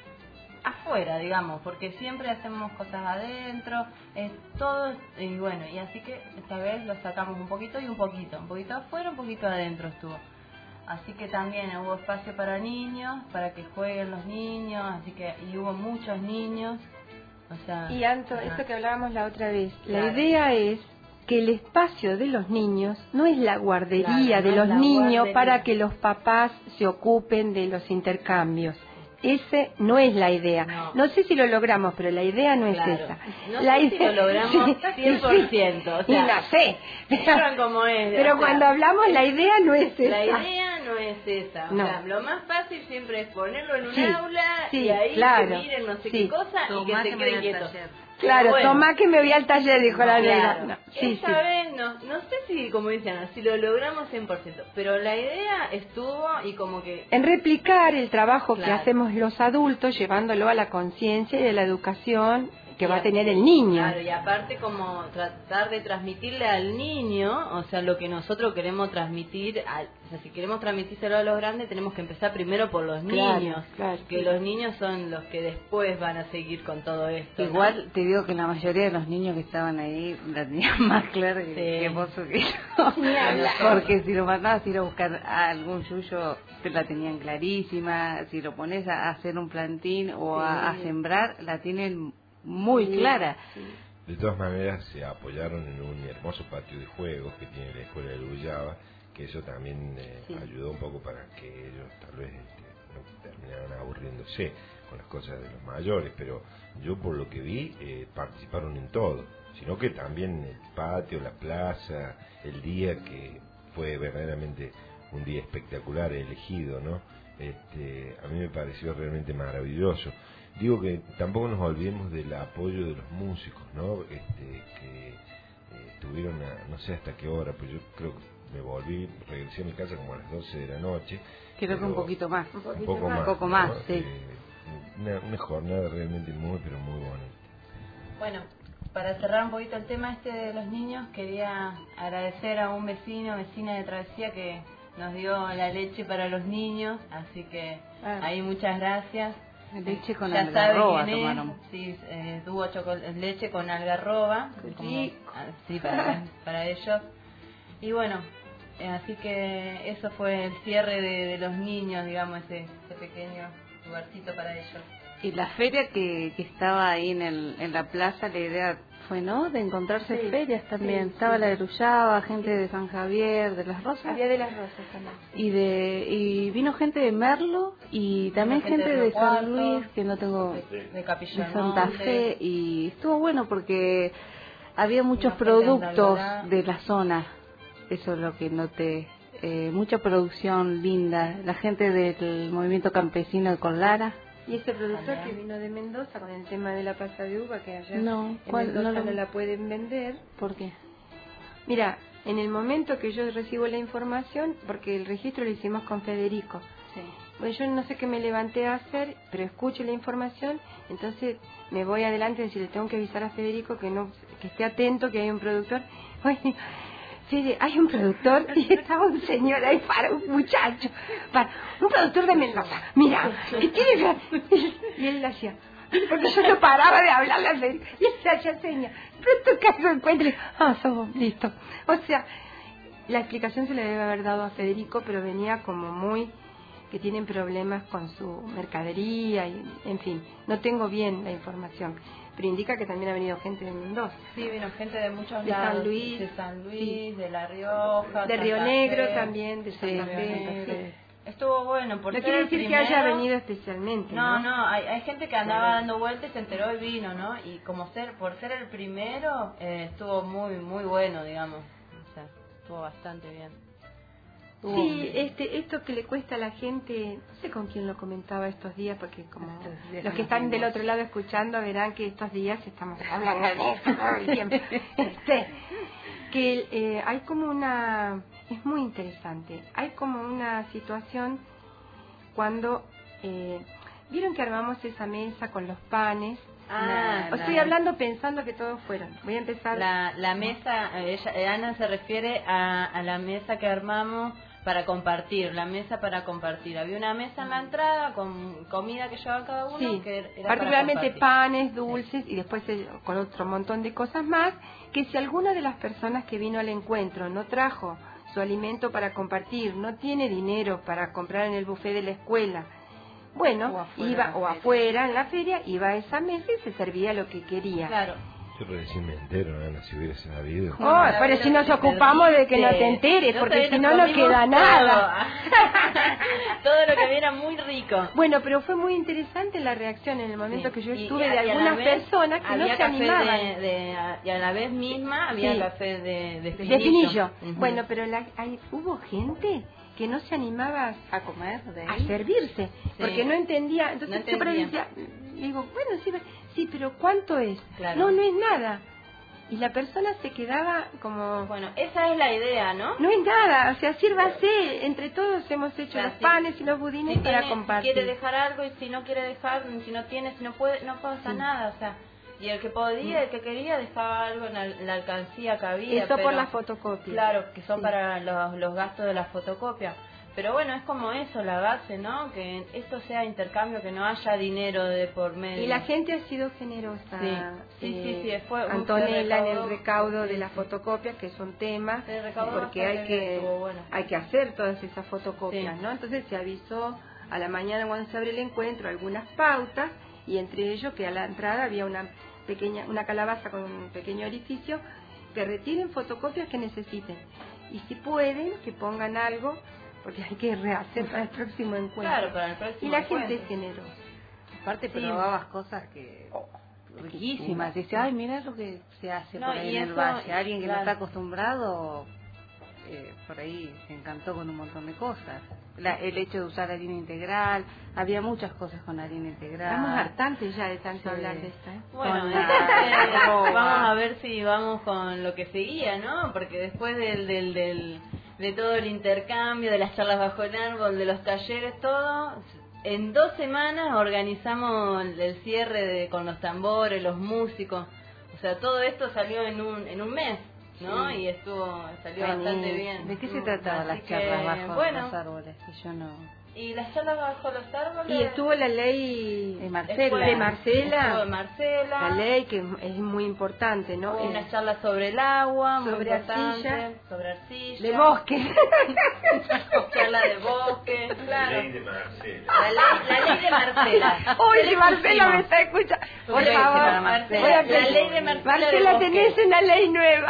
afuera, digamos, porque siempre hacemos cosas adentro, es todo, y bueno, y así que esta vez lo sacamos un poquito y un poquito, un poquito afuera, un poquito adentro estuvo. Así que también hubo espacio para niños, para que jueguen los niños, así que y hubo muchos niños, o sea... Y Anto, ajá. esto que hablábamos la otra vez, Claro. la idea es que el espacio de los niños no es la guardería Claro, de no los es la niños guardería. para que los papás se ocupen de los intercambios. Ese no es la idea. No. No sé si lo logramos, pero la idea no Claro. es esa. No la sé si lo logramos cien por ciento, o y sea, no sé. Digan como es, Pero o sea, cuando hablamos, la idea no es esa. la idea no es esa, o No. sea, lo más fácil siempre es ponerlo en un Sí, aula sí, y ahí claro, que miren no sé sí. qué cosa y Tomá que que se me queden voy al quietos. taller. Claro, Pero bueno, tomá que me voy al taller, dijo la nena. claro. No, sí, Esta sí. vez no, no sé si, como dicen, si lo logramos cien por ciento, pero la idea estuvo y como que... En replicar el trabajo que Claro. hacemos los adultos, llevándolo a la conciencia y de la educación que Y va a a- tener el niño. Claro, y aparte como tratar de transmitirle al niño, o sea, lo que nosotros queremos transmitir, al- o sea, si queremos transmitírselo a los grandes, tenemos que empezar primero por los Claro, niños, claro. que los niños son los que después van a seguir con todo esto. ¿no? Igual te digo que la mayoría de los niños que estaban ahí la tenían más clara que, Sí. que vos o que yo. Porque si lo mandabas a ir a buscar a algún yuyo, te la tenían clarísima. Si lo pones a hacer un plantín o a, a sembrar, la tienen muy Sí, clara. sí. De todas maneras, se apoyaron en un hermoso patio de juegos que tiene la escuela de Luyaba, que eso también eh, Sí. ayudó un poco para que ellos tal vez este, no terminaran aburriéndose con las cosas de los mayores, pero yo por lo que vi eh, participaron en todo, sino que también el patio, la plaza, el día que fue verdaderamente un día espectacular elegido, ¿no? Este, a mí me pareció realmente maravilloso. Digo que tampoco nos olvidemos del apoyo de los músicos, ¿no? Este, que eh, estuvieron, a, no sé hasta qué hora, pues yo creo que me volví, regresé a mi casa como a las doce de la noche. Creo que pero un poquito más. Un Un poquito poco más. más. Un poco ¿no? más, sí. Eh, una, una jornada realmente muy, pero muy bonita. Bueno, para cerrar un poquito el tema este de los niños, quería agradecer a un vecino, vecina de Travesía que nos dio la leche para los niños, así que Ah. ahí muchas gracias. Leche con Ya algarroba sabe quién es. tomaron. Sí, eh, tuvo choco- leche con algarroba. Qué como- rico. ah, sí, para, para ellos. Y bueno, eh, así que eso fue el cierre de, de los niños, digamos, ese, ese pequeño lugarcito para ellos. Y la feria que, que estaba ahí en, el, en la plaza, la idea fue, ¿no? De encontrarse Sí, ferias también. sí, estaba sí. la de Luyaba, gente de San Javier, de Las Rosas. Día de las Rosas también. Y de y vino gente de Merlo y también gente gente de de Río San Cuarto, Luis, que no tengo, De, de de Capilla Santa Monte. Fe. Y estuvo bueno porque había muchos gente de productos Andalgalá. de la zona. Eso es lo que noté. Eh, mucha producción linda. La gente del movimiento campesino de Conlara. Y ese productor También. que vino de Mendoza con el tema de la pasa de uva, que allá No, en ¿cuál? Mendoza No no, lo- la pueden vender. ¿Por qué? Mira, en el momento que yo recibo la información, porque el registro lo hicimos con Federico, Sí. bueno, yo no sé qué me levanté a hacer, pero escucho la información, entonces me voy adelante y decirle, tengo que avisar a Federico que no que esté atento, que hay un productor. Oye, Fede, hay un productor y estaba un señor ahí para un muchacho, para un productor de Mendoza, mira, que tiene... Y él le hacía, porque yo no paraba de hablarle a Federico, y él se hacía señas, pronto que lo encuentre, ah, somos listos. O sea, la explicación se le debe haber dado a Federico, pero venía como muy... que tienen problemas con su mercadería, y en fin, no tengo bien la información, pero indica que también ha venido gente de Mendoza. Sí, vino gente de muchos De San lados. Luis, De San Luis, sí. de La Rioja. De Río Santa Negro Fe. también, de Santa Río Fe. Negro. Sí. Estuvo bueno, por No ser quiere el decir que haya primero- venido especialmente, No, ¿no? no, hay, hay gente que andaba dando vueltas y se enteró y vino, ¿no? Y como ser, por ser el primero, eh, estuvo muy, muy bueno, digamos. O sea, estuvo bastante bien. Sí, este, esto que le cuesta a la gente, no sé con quién lo comentaba estos días, porque como los que están del otro lado escuchando verán que estos días estamos hablando de esto todo el tiempo. Este, que eh, hay como una, es muy interesante, hay como una situación cuando, eh, vieron que armamos esa mesa con los panes. Ah, No, estoy hablando pensando que todos fueron. Voy a empezar. La, la mesa, ella, Ana se refiere a, a la mesa que armamos para compartir, la mesa para compartir. Había una mesa en la entrada con comida que llevaba cada uno. Sí, que era particularmente para panes, dulces y después eh, con otro montón de cosas más, que si alguna de las personas que vino al encuentro no trajo su alimento para compartir, no tiene dinero para comprar en el buffet de la escuela, bueno, O afuera, iba en la o feria. afuera en la feria, iba a esa mesa y se servía lo que quería. Claro. Yo recién me entero, Ana, si hubiera sabido. Oh, pero si nos ocupamos de que no te enteres, porque si no, no queda nada. Todo lo que había era muy rico. Bueno, pero fue muy interesante la reacción en el momento Sí. que yo Y- estuve y a- de y a la algunas vez personas que no había se café animaban. de- de- y a la vez misma había Sí. café de, de De finillo. finillo. Ujú. Bueno, pero la, hay, hubo gente que no se animaba a comer de a ahí. servirse, porque no entendía. Entonces No yo por ahí entendía. decía, digo, bueno, sí, sí, pero ¿cuánto es? Claro. No, no es nada. Y la persona se quedaba como, Bueno, esa es la idea, ¿no? no es nada, o sea, sírvase, entre todos hemos hecho Claro, los sí. panes y los budines Si para tiene- compartir. Si quiere dejar algo y si no quiere dejar, si no tiene, si no puede, no pasa Sí. nada, o sea, y el que podía, el que quería dejaba algo en la, la alcancía que había. Eso por pero- la fotocopia. Claro, que son Sí. para los, los gastos de la fotocopia. Pero bueno, es como eso, la base, ¿no? Que esto sea intercambio, que no haya dinero de por medio. Y la gente ha sido generosa. Sí, sí, sí, sí, fue- Antonella se en el recaudó, recaudo sí, de las sí. fotocopias, que es un tema, Se recaudó porque bastante hay bien, que estuvo bueno. hay que hacer todas esas fotocopias, Sí. ¿no? Entonces se avisó a la mañana cuando se abre el encuentro algunas pautas, y entre ellos que a la entrada había una pequeña una calabaza con un pequeño orificio, que retiren fotocopias que necesiten. Y si pueden, que pongan algo, porque hay que rehacer para el próximo encuentro. Claro, para el próximo Y la gente es encuentro. generosa. Aparte Sí. probabas cosas que riquísimas. Dice, ay, mira lo que se hace No, por ahí y en el eso, valle. Alguien que claro. no está acostumbrado, eh, por ahí se encantó con un montón de cosas. La- el hecho de usar harina integral, había muchas cosas con harina integral. Estamos hartantes ya de tanto Sí. hablar de esto, ¿eh? Bueno, Con entonces, la- vamos a ver si vamos con lo que seguía, ¿no? Porque después del, del, del, de todo el intercambio, de las charlas bajo el árbol, de los talleres, todo, en dos semanas organizamos el cierre de, con los tambores, los músicos. O sea, todo esto salió en un, en un mes, ¿no? Sí. Y estuvo, salió Buenísimo. bastante bien. ¿De qué se trataban Así las charlas que, bajo bueno, los árboles? Que yo no... y las charlas bajo los árboles... Y estuvo la ley De Marcela. después- de Marcela, estuvo de Marcela. la ley que es muy importante, ¿no? Hubo Eh, una charla sobre el agua, muy sobre importante, arcilla, sobre arcilla, de bosque. charla de bosque, claro. Ley de Marcela. La ley, la ley de Marcela. Uy, ¿Qué si le Marcela pusimos? me está escuchando. Por Un beso favor, para Marcela. voy a La pedir- ley de Marcela de Marcela, bosque. tenés una ley nueva.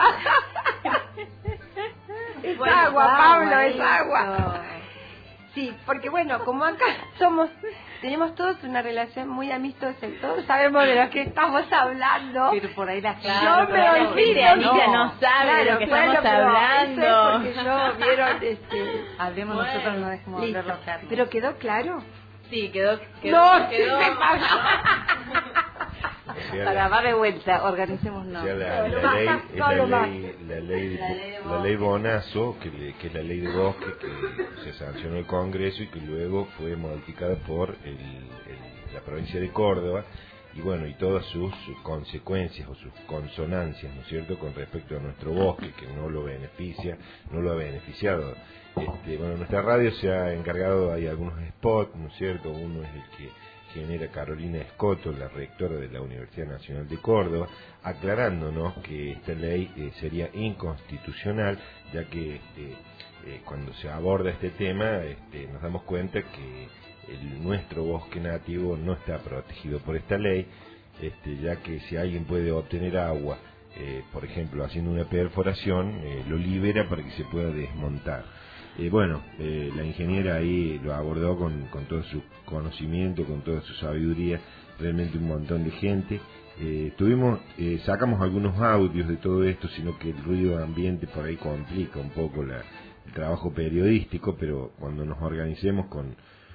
Es Bueno, agua, Vamos, Pablo, es eso. agua. Sí, porque bueno, como acá somos, tenemos todos una relación muy amistosa y todos sabemos de lo que estamos hablando. Pero por ahí las Claro, Yo pero me la olvido, gente, Alicia, no. no sabe de lo que Claro, estamos pero hablando. eso es porque yo vieron, este, Hablemos Bueno, nosotros, no dejemos listo. hablar los Carlos. Pero quedó claro. Sí, quedó, quedó, No, quedó. se pagó. O sea, Para la- darle vuelta, o organicémonos. sea, la, No, la no, ley no, es no, la no más. ley, la ley, La ley de la ley bosque. Bonazo, que, le- que es la ley de bosque que se sancionó el Congreso y que luego fue modificada por el, el- la provincia de Córdoba, y bueno, y todas sus, sus consecuencias o sus consonancias, ¿no es cierto?, con respecto a nuestro bosque, que no lo beneficia, no lo ha beneficiado. Este, bueno, nuestra radio se ha encargado, hay algunos spots, ¿no es cierto?, uno es el que genera Carolina Escoto, la rectora de la Universidad Nacional de Córdoba, aclarándonos que esta ley eh, sería inconstitucional, ya que este, eh, cuando se aborda este tema este, nos damos cuenta que el, nuestro bosque nativo no está protegido por esta ley, este, ya que si alguien puede obtener agua, eh, por ejemplo, haciendo una perforación, eh, lo libera para que se pueda desmontar. Eh, bueno, eh, la ingeniera ahí lo abordó con, con todo su conocimiento, con toda su sabiduría, realmente un montón de gente. Eh, tuvimos, eh, sacamos algunos audios de todo esto, sino que el ruido ambiente por ahí complica un poco la, el trabajo periodístico, pero cuando nos organicemos con,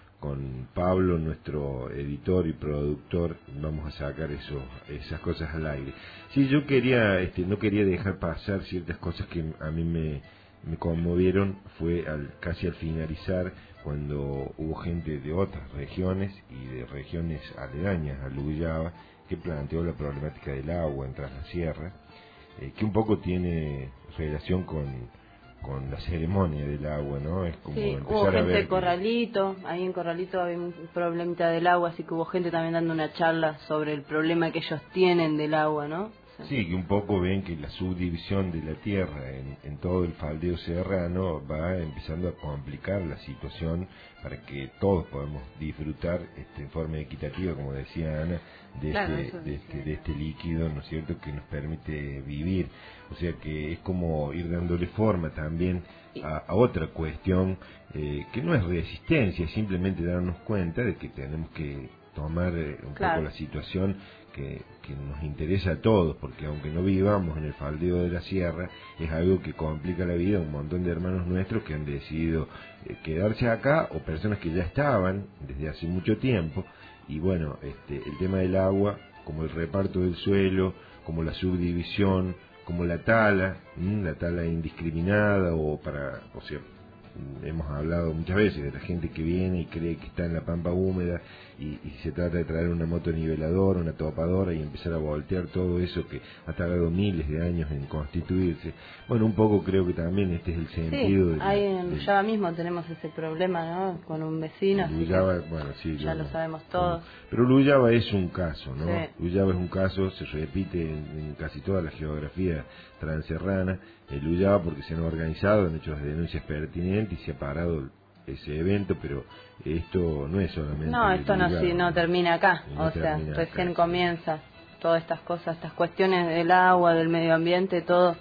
con Pablo, nuestro editor y productor, vamos a sacar eso, esas cosas al aire. Sí, yo quería, este, no quería dejar pasar ciertas cosas que a mí me, me conmovieron, fue al, casi al finalizar, cuando hubo gente de otras regiones y de regiones aledañas a Luyaba, que planteó la problemática del agua en Tras la Sierra, eh, que un poco tiene relación con, con la ceremonia del agua, ¿no? Es como sí, empezar hubo a gente ver de que- Corralito, ahí en Corralito había un problemita del agua, así que hubo gente también dando una charla sobre el problema que ellos tienen del agua, ¿no? Sí, que un poco ven que la subdivisión de la tierra en, en todo el faldeo serrano va empezando a complicar la situación para que todos podamos disfrutar este, en forma equitativa, como decía Ana, de, Claro, este, eso de, decía. este, de este líquido, ¿no es cierto?, que nos permite vivir. O sea que es como ir dándole forma también a, a otra cuestión eh, que no es resistencia, es simplemente darnos cuenta de que tenemos que tomar eh, un Claro. poco la situación que, que nos interesa a todos, porque aunque no vivamos en el faldeo de la sierra, es algo que complica la vida a un montón de hermanos nuestros que han decidido eh, quedarse acá, o personas que ya estaban desde hace mucho tiempo. Y bueno, este, el tema del agua, como el reparto del suelo, como la subdivisión, como la tala, ¿m? la tala indiscriminada, o para, o sea, hemos hablado muchas veces de la gente que viene y cree que está en la pampa húmeda y, y se trata de traer una moto niveladora, una topadora y empezar a voltear todo eso que ha tardado miles de años en constituirse. Bueno, un poco creo que también este es el sentido Sí, de la- ahí en del- Luyaba mismo tenemos ese problema, ¿no? Con un vecino, así Luyaba, que bueno, sí, ya yo lo no- sabemos todos. Pero Luyaba es un caso, ¿no? Sí. Luyaba es un caso, se repite en, en casi toda la geografía transerrana. Eh, Luyaba porque se han organizado, han hecho las denuncias pertinentes y se ha parado ese evento, pero esto no es solamente... No, de esto no, Luyaba, sí, no termina acá, No o sea, termina recién acá, sí. comienza todas estas cosas, estas cuestiones del agua, del medio ambiente, todo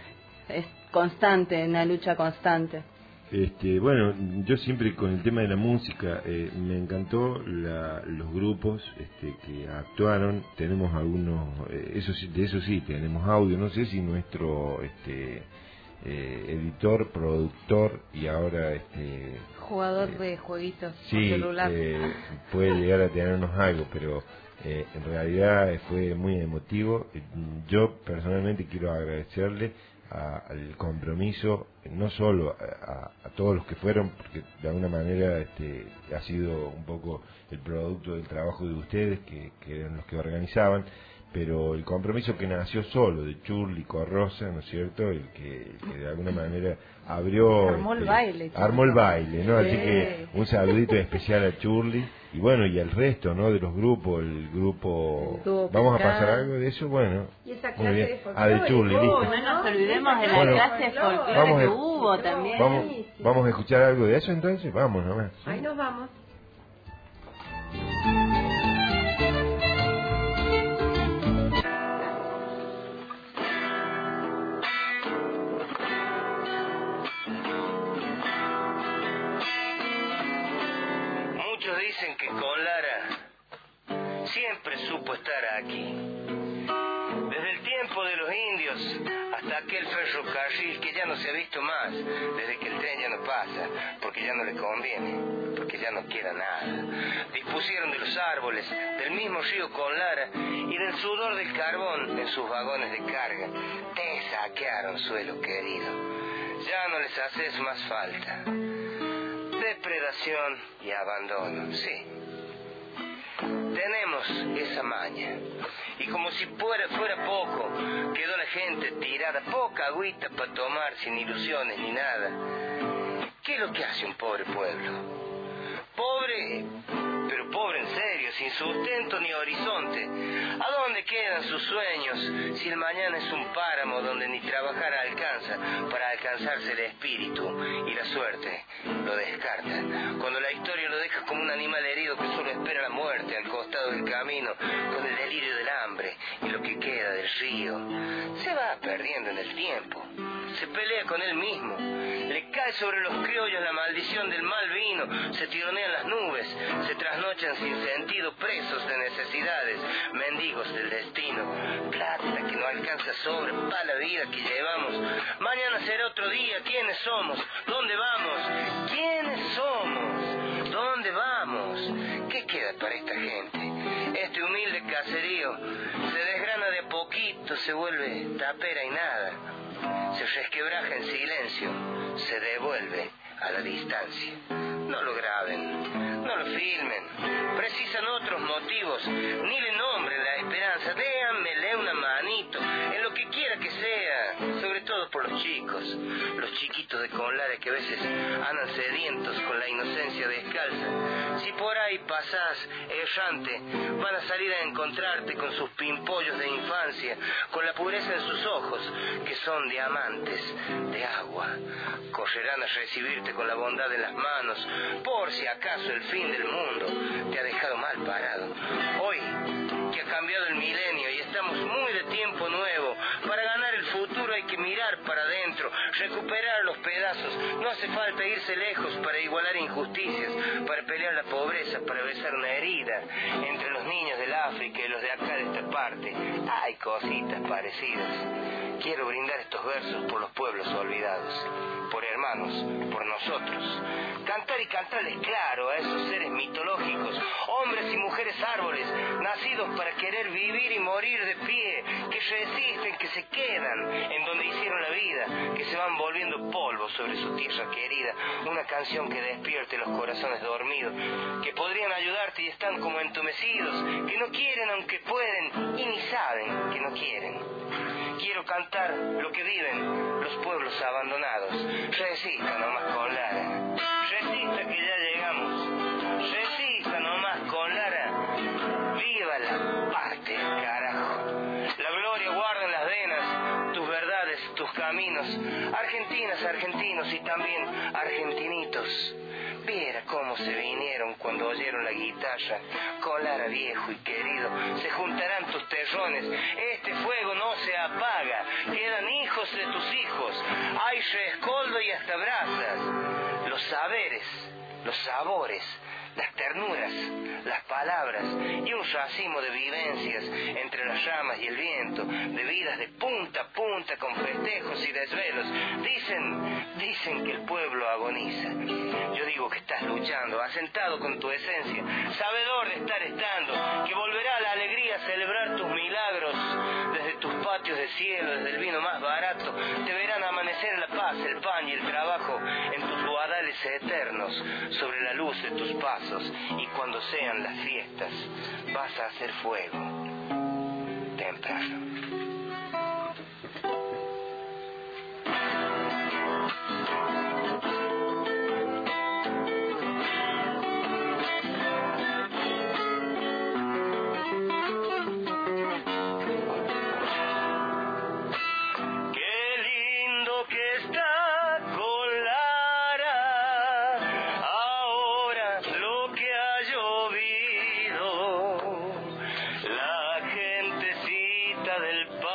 es constante, una lucha constante. Este, bueno, yo siempre con el tema de la música eh, me encantó la, los grupos este, que actuaron. Tenemos algunos, eh, eso sí, de eso sí tenemos audio. No sé si nuestro este, eh, editor, productor y ahora este, Jugador eh, de jueguitos por sí celular. eh, puede llegar a tenernos algo, pero eh, en realidad eh, fue muy emotivo. Eh, Yo personalmente quiero agradecerle a- al compromiso, no solo a, a- a todos los que fueron, porque de alguna manera este, ha sido un poco el producto del trabajo de ustedes, que, que eran los que organizaban, pero el compromiso que nació solo de Churli Corrosa, ¿no es cierto?, el que, el que de alguna manera abrió... Armó el este, baile, Churli. Armó el baile, ¿no? Así Sí. que un saludito especial a Churli, y bueno, y al resto, ¿no?, de los grupos, el grupo... El dúo ¿Vamos a Pescado. pasar algo de eso? Bueno, Y esa muy clase bien. de Ah, de folclore, Churli, oh, listo. No nos olvidemos de la Bueno, clase de folclore vamos que a- hubo también. Vamos, vamos a escuchar algo de eso entonces, vamos nomás. ¿sí? Ahí nos vamos. Muchos dicen que con Lara siempre supo estar aquí. Desde el tiempo de los indios hasta aquel ferrocarril que ya no se ha visto más, desde que el tren ya no pasa, porque ya no le conviene, porque ya no quiera nada. Dispusieron de los árboles, del mismo río Conlara y del sudor del carbón en sus vagones de carga. Te saquearon, suelo querido. Ya no les haces más falta. Depredación y abandono, sí. Tenemos esa maña. Y como si fuera, fuera poco, quedó la gente tirada, poca agüita para tomar, sin ilusiones ni nada. ¿Qué es lo que hace un pobre pueblo? Pobre, pero pobre en serio, sin sustento ni horizonte. ¿A dónde quedan sus sueños si el mañana es un páramo donde ni trabajar alcanza para alcanzarse el espíritu y la suerte lo descarta? Cuando la historia lo deja como un animal herido que solo espera la muerte al costado del camino, con el delirio del hambre y lo que queda del río, se va perdiendo en el tiempo. Se pelea con él mismo, le cae Cae sobre los criollos la maldición del mal vino, se tironean las nubes, se trasnochan sin sentido, presos de necesidades, mendigos del destino. Plata que no alcanza sobre para la vida que llevamos. Mañana será otro día. ¿Quiénes somos? ¿Dónde vamos? ¿Quiénes somos? ¿Dónde vamos? ¿Qué queda para esta gente? Este humilde caserío se desgrana de a poquito, se vuelve tapera y nada. Se resquebraja en silencio, se devuelve a la distancia. No lo graben, no lo filmen, precisan otros motivos, ni le nombren la esperanza, déanmele una manito, en lo que quiera que sea, sobre todo por los chicos, los chiquitos de Conlara que a veces andan sedientos con la inocencia descalza. Si por ahí pasás errante, van a salir a encontrarte con sus pimpollos de infancia, con la pureza en sus ojos, que son diamantes de agua. Correrán a recibirte con la bondad en las manos, por si acaso el fin del mundo te ha dejado mal parado. Hoy, que ha cambiado el milenio y estamos muy de tiempo nuevo, para ganar el futuro hay que mirar para adentro, recuperar los pedazos. No hace falta irse lejos para igualar injusticias, para pelear la pobreza, para besar una herida entre los niños del África y los de acá de esta parte. Hay cositas parecidas. Quiero brindar estos versos por los pueblos olvidados, por hermanos, por nosotros. Cantar y cantarles claro a esos seres mitológicos, hombres y mujeres árboles, nacidos para querer vivir y morir de pie, que resisten, que se quedan en donde hicieron la vida, que se van volviendo polvo sobre su tierra querida. Una canción que despierte los corazones dormidos, que podrían ayudarte y están como entumecidos, que no quieren aunque pueden y ni saben que no quieren. Quiero cantar lo que viven los pueblos abandonados. Resista nomás con Lara, resista que ya llegamos. Resista nomás con Lara, viva la parte, carajo. La gloria guarda en las venas tus verdades, tus caminos. Argentinas, argentinos y también argentinitos. Viera cómo se vinieron cuando oyeron la guitarra. Conlara viejo y querido, se juntarán tus terrones. Este fuego no se apaga, quedan hijos de tus hijos. Hay rescoldo y hasta brasas. Los saberes, los sabores, las ternuras, las palabras y un racimo de vivencias entre las ramas y el viento, de vidas de punta a punta con festejos y desvelos. Dicen, dicen que el pueblo agoniza. Yo digo que estás luchando, asentado con tu esencia, sabedor de estar estando, que volverá la alegría a celebrar tus milagros. Desde tus patios de cielo, desde el vino más barato, te verán amanecer la paz, el pan y el trabajo en tus guadales eternos, sobre la luz de tus pasos. Y cuando sean las fiestas, vas a hacer fuego temprano. Del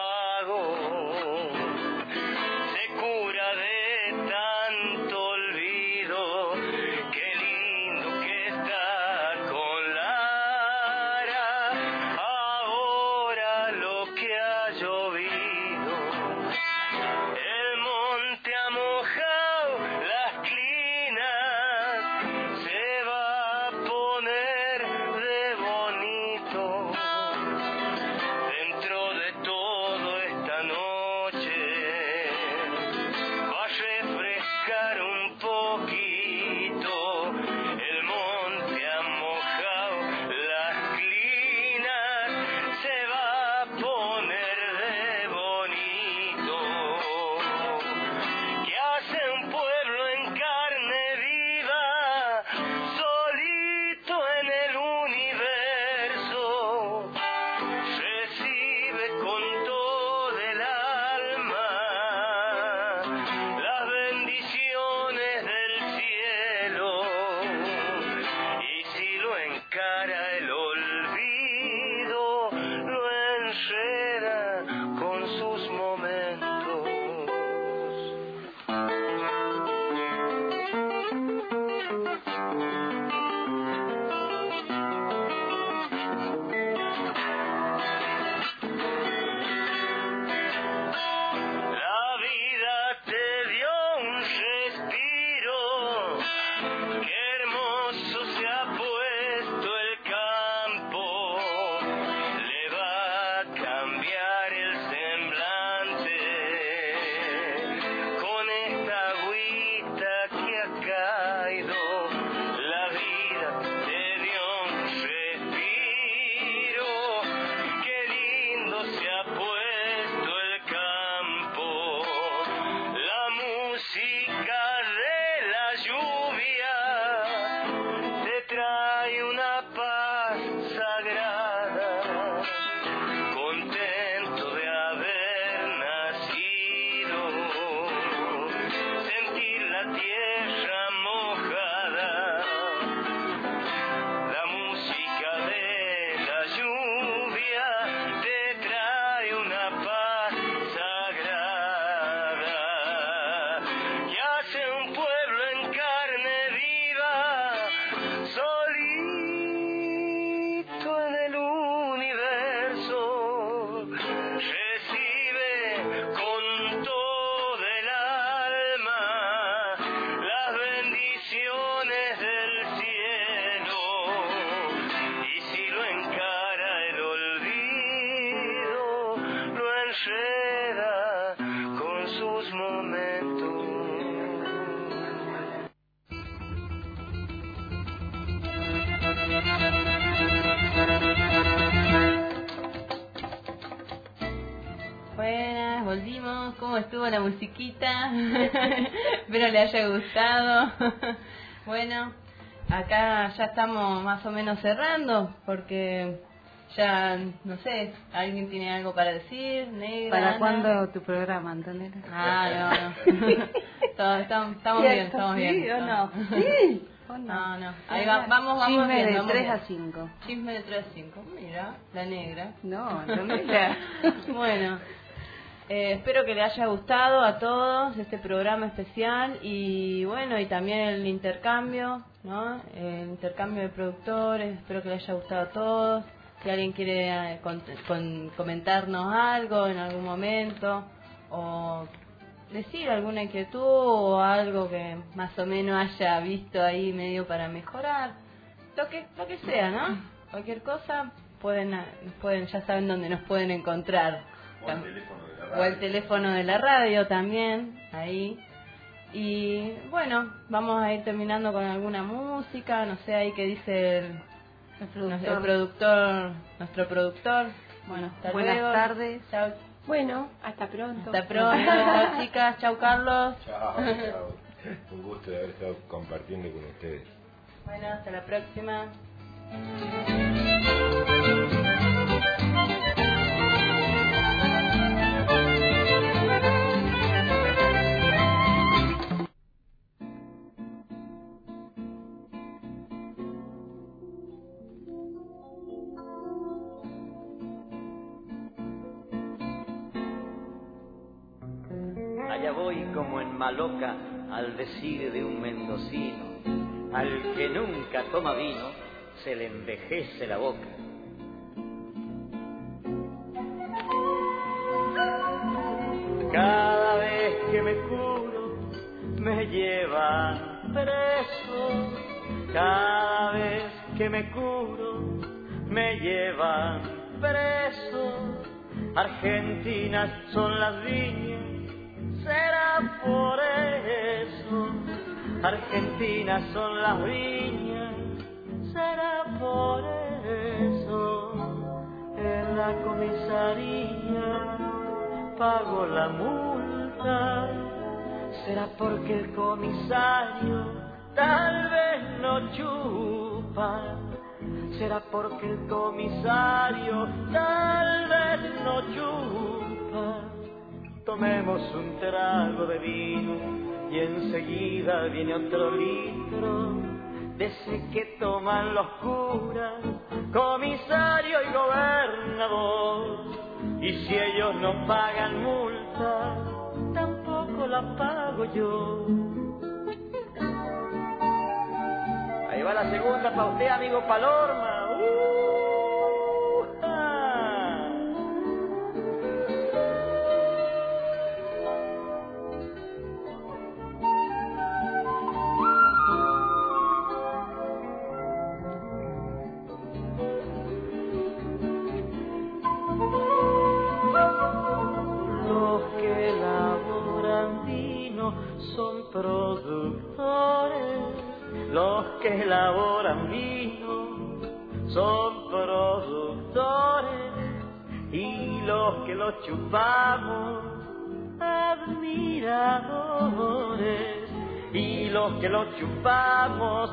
volvimos. ¿Cómo estuvo la musiquita? Espero le haya gustado. Bueno, acá ya estamos más o menos cerrando porque ya, no sé, ¿alguien tiene algo para decir? Negra, ¿Para Ana? cuándo tu programa, Antonella? Ah, no, no. Todo- estamos, estamos bien, estamos bien. ¿Sí o no? Sí. ¿O no? No, no. Ahí va, vamos, vamos Chisme bien, de vamos tres bien. a cinco. Chisme de tres a cinco. Mira, la negra. No, Antonella. Bueno, eh, espero que le haya gustado a todos este programa especial y bueno, y también el intercambio, ¿no? El intercambio de productores, espero que le haya gustado a todos. Si alguien quiere eh, con- con- comentarnos algo en algún momento o decir alguna inquietud o algo que más o menos haya visto ahí medio para mejorar, lo que lo que sea, ¿no? Cualquier cosa pueden nos pueden ya saben dónde nos pueden encontrar. O el teléfono de la radio. O el teléfono de la radio también, ahí. Y bueno, vamos a ir terminando con alguna música, no sé ahí qué dice el, El el productor. productor, nuestro productor. Bueno, hasta Buenas luego. tardes. Chao. Bueno, hasta pronto. Hasta pronto, chao, chicas. Chau, Carlos. Chao, chao. Un gusto de haber estado compartiendo con ustedes. Bueno, hasta la próxima. Allá voy como en Maloca al decir de un mendocino, al que nunca toma vino se le envejece la boca. Cada vez que me curo me llevan preso, cada vez que me curo me llevan preso. Argentinas son las viñas, será por eso. Argentinas son las viñas, será por eso. En la comisaría pago la multa, será porque el comisario tal vez no chupa. Será porque el comisario tal vez no chupa. Tomemos un trago de vino y enseguida viene otro litro de ese que toman los curas, comisario y gobernador. Y si ellos no pagan multa, tampoco la pago yo. Ahí va la segunda para usted, amigo Palorma. Uh, ah. Los que elaboran vino son productores. Los que elaboran vino son productores y los que lo chupamos admiradores, y los que lo chupamos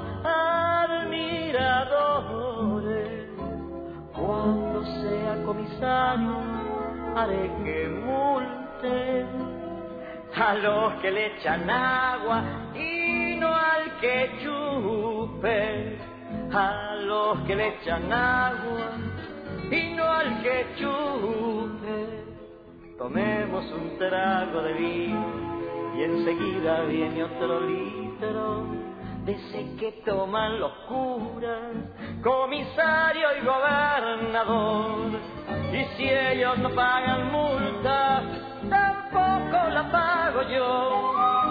admiradores. Cuando sea comisario haré que multe a los que le echan agua y no al que chupe, a los que le echan agua y no al que chupe. Tomemos un trago de vino y enseguida viene otro litro de ese que toman los curas, comisario y gobernador. Y si ellos no pagan multa, tampoco la pago yo.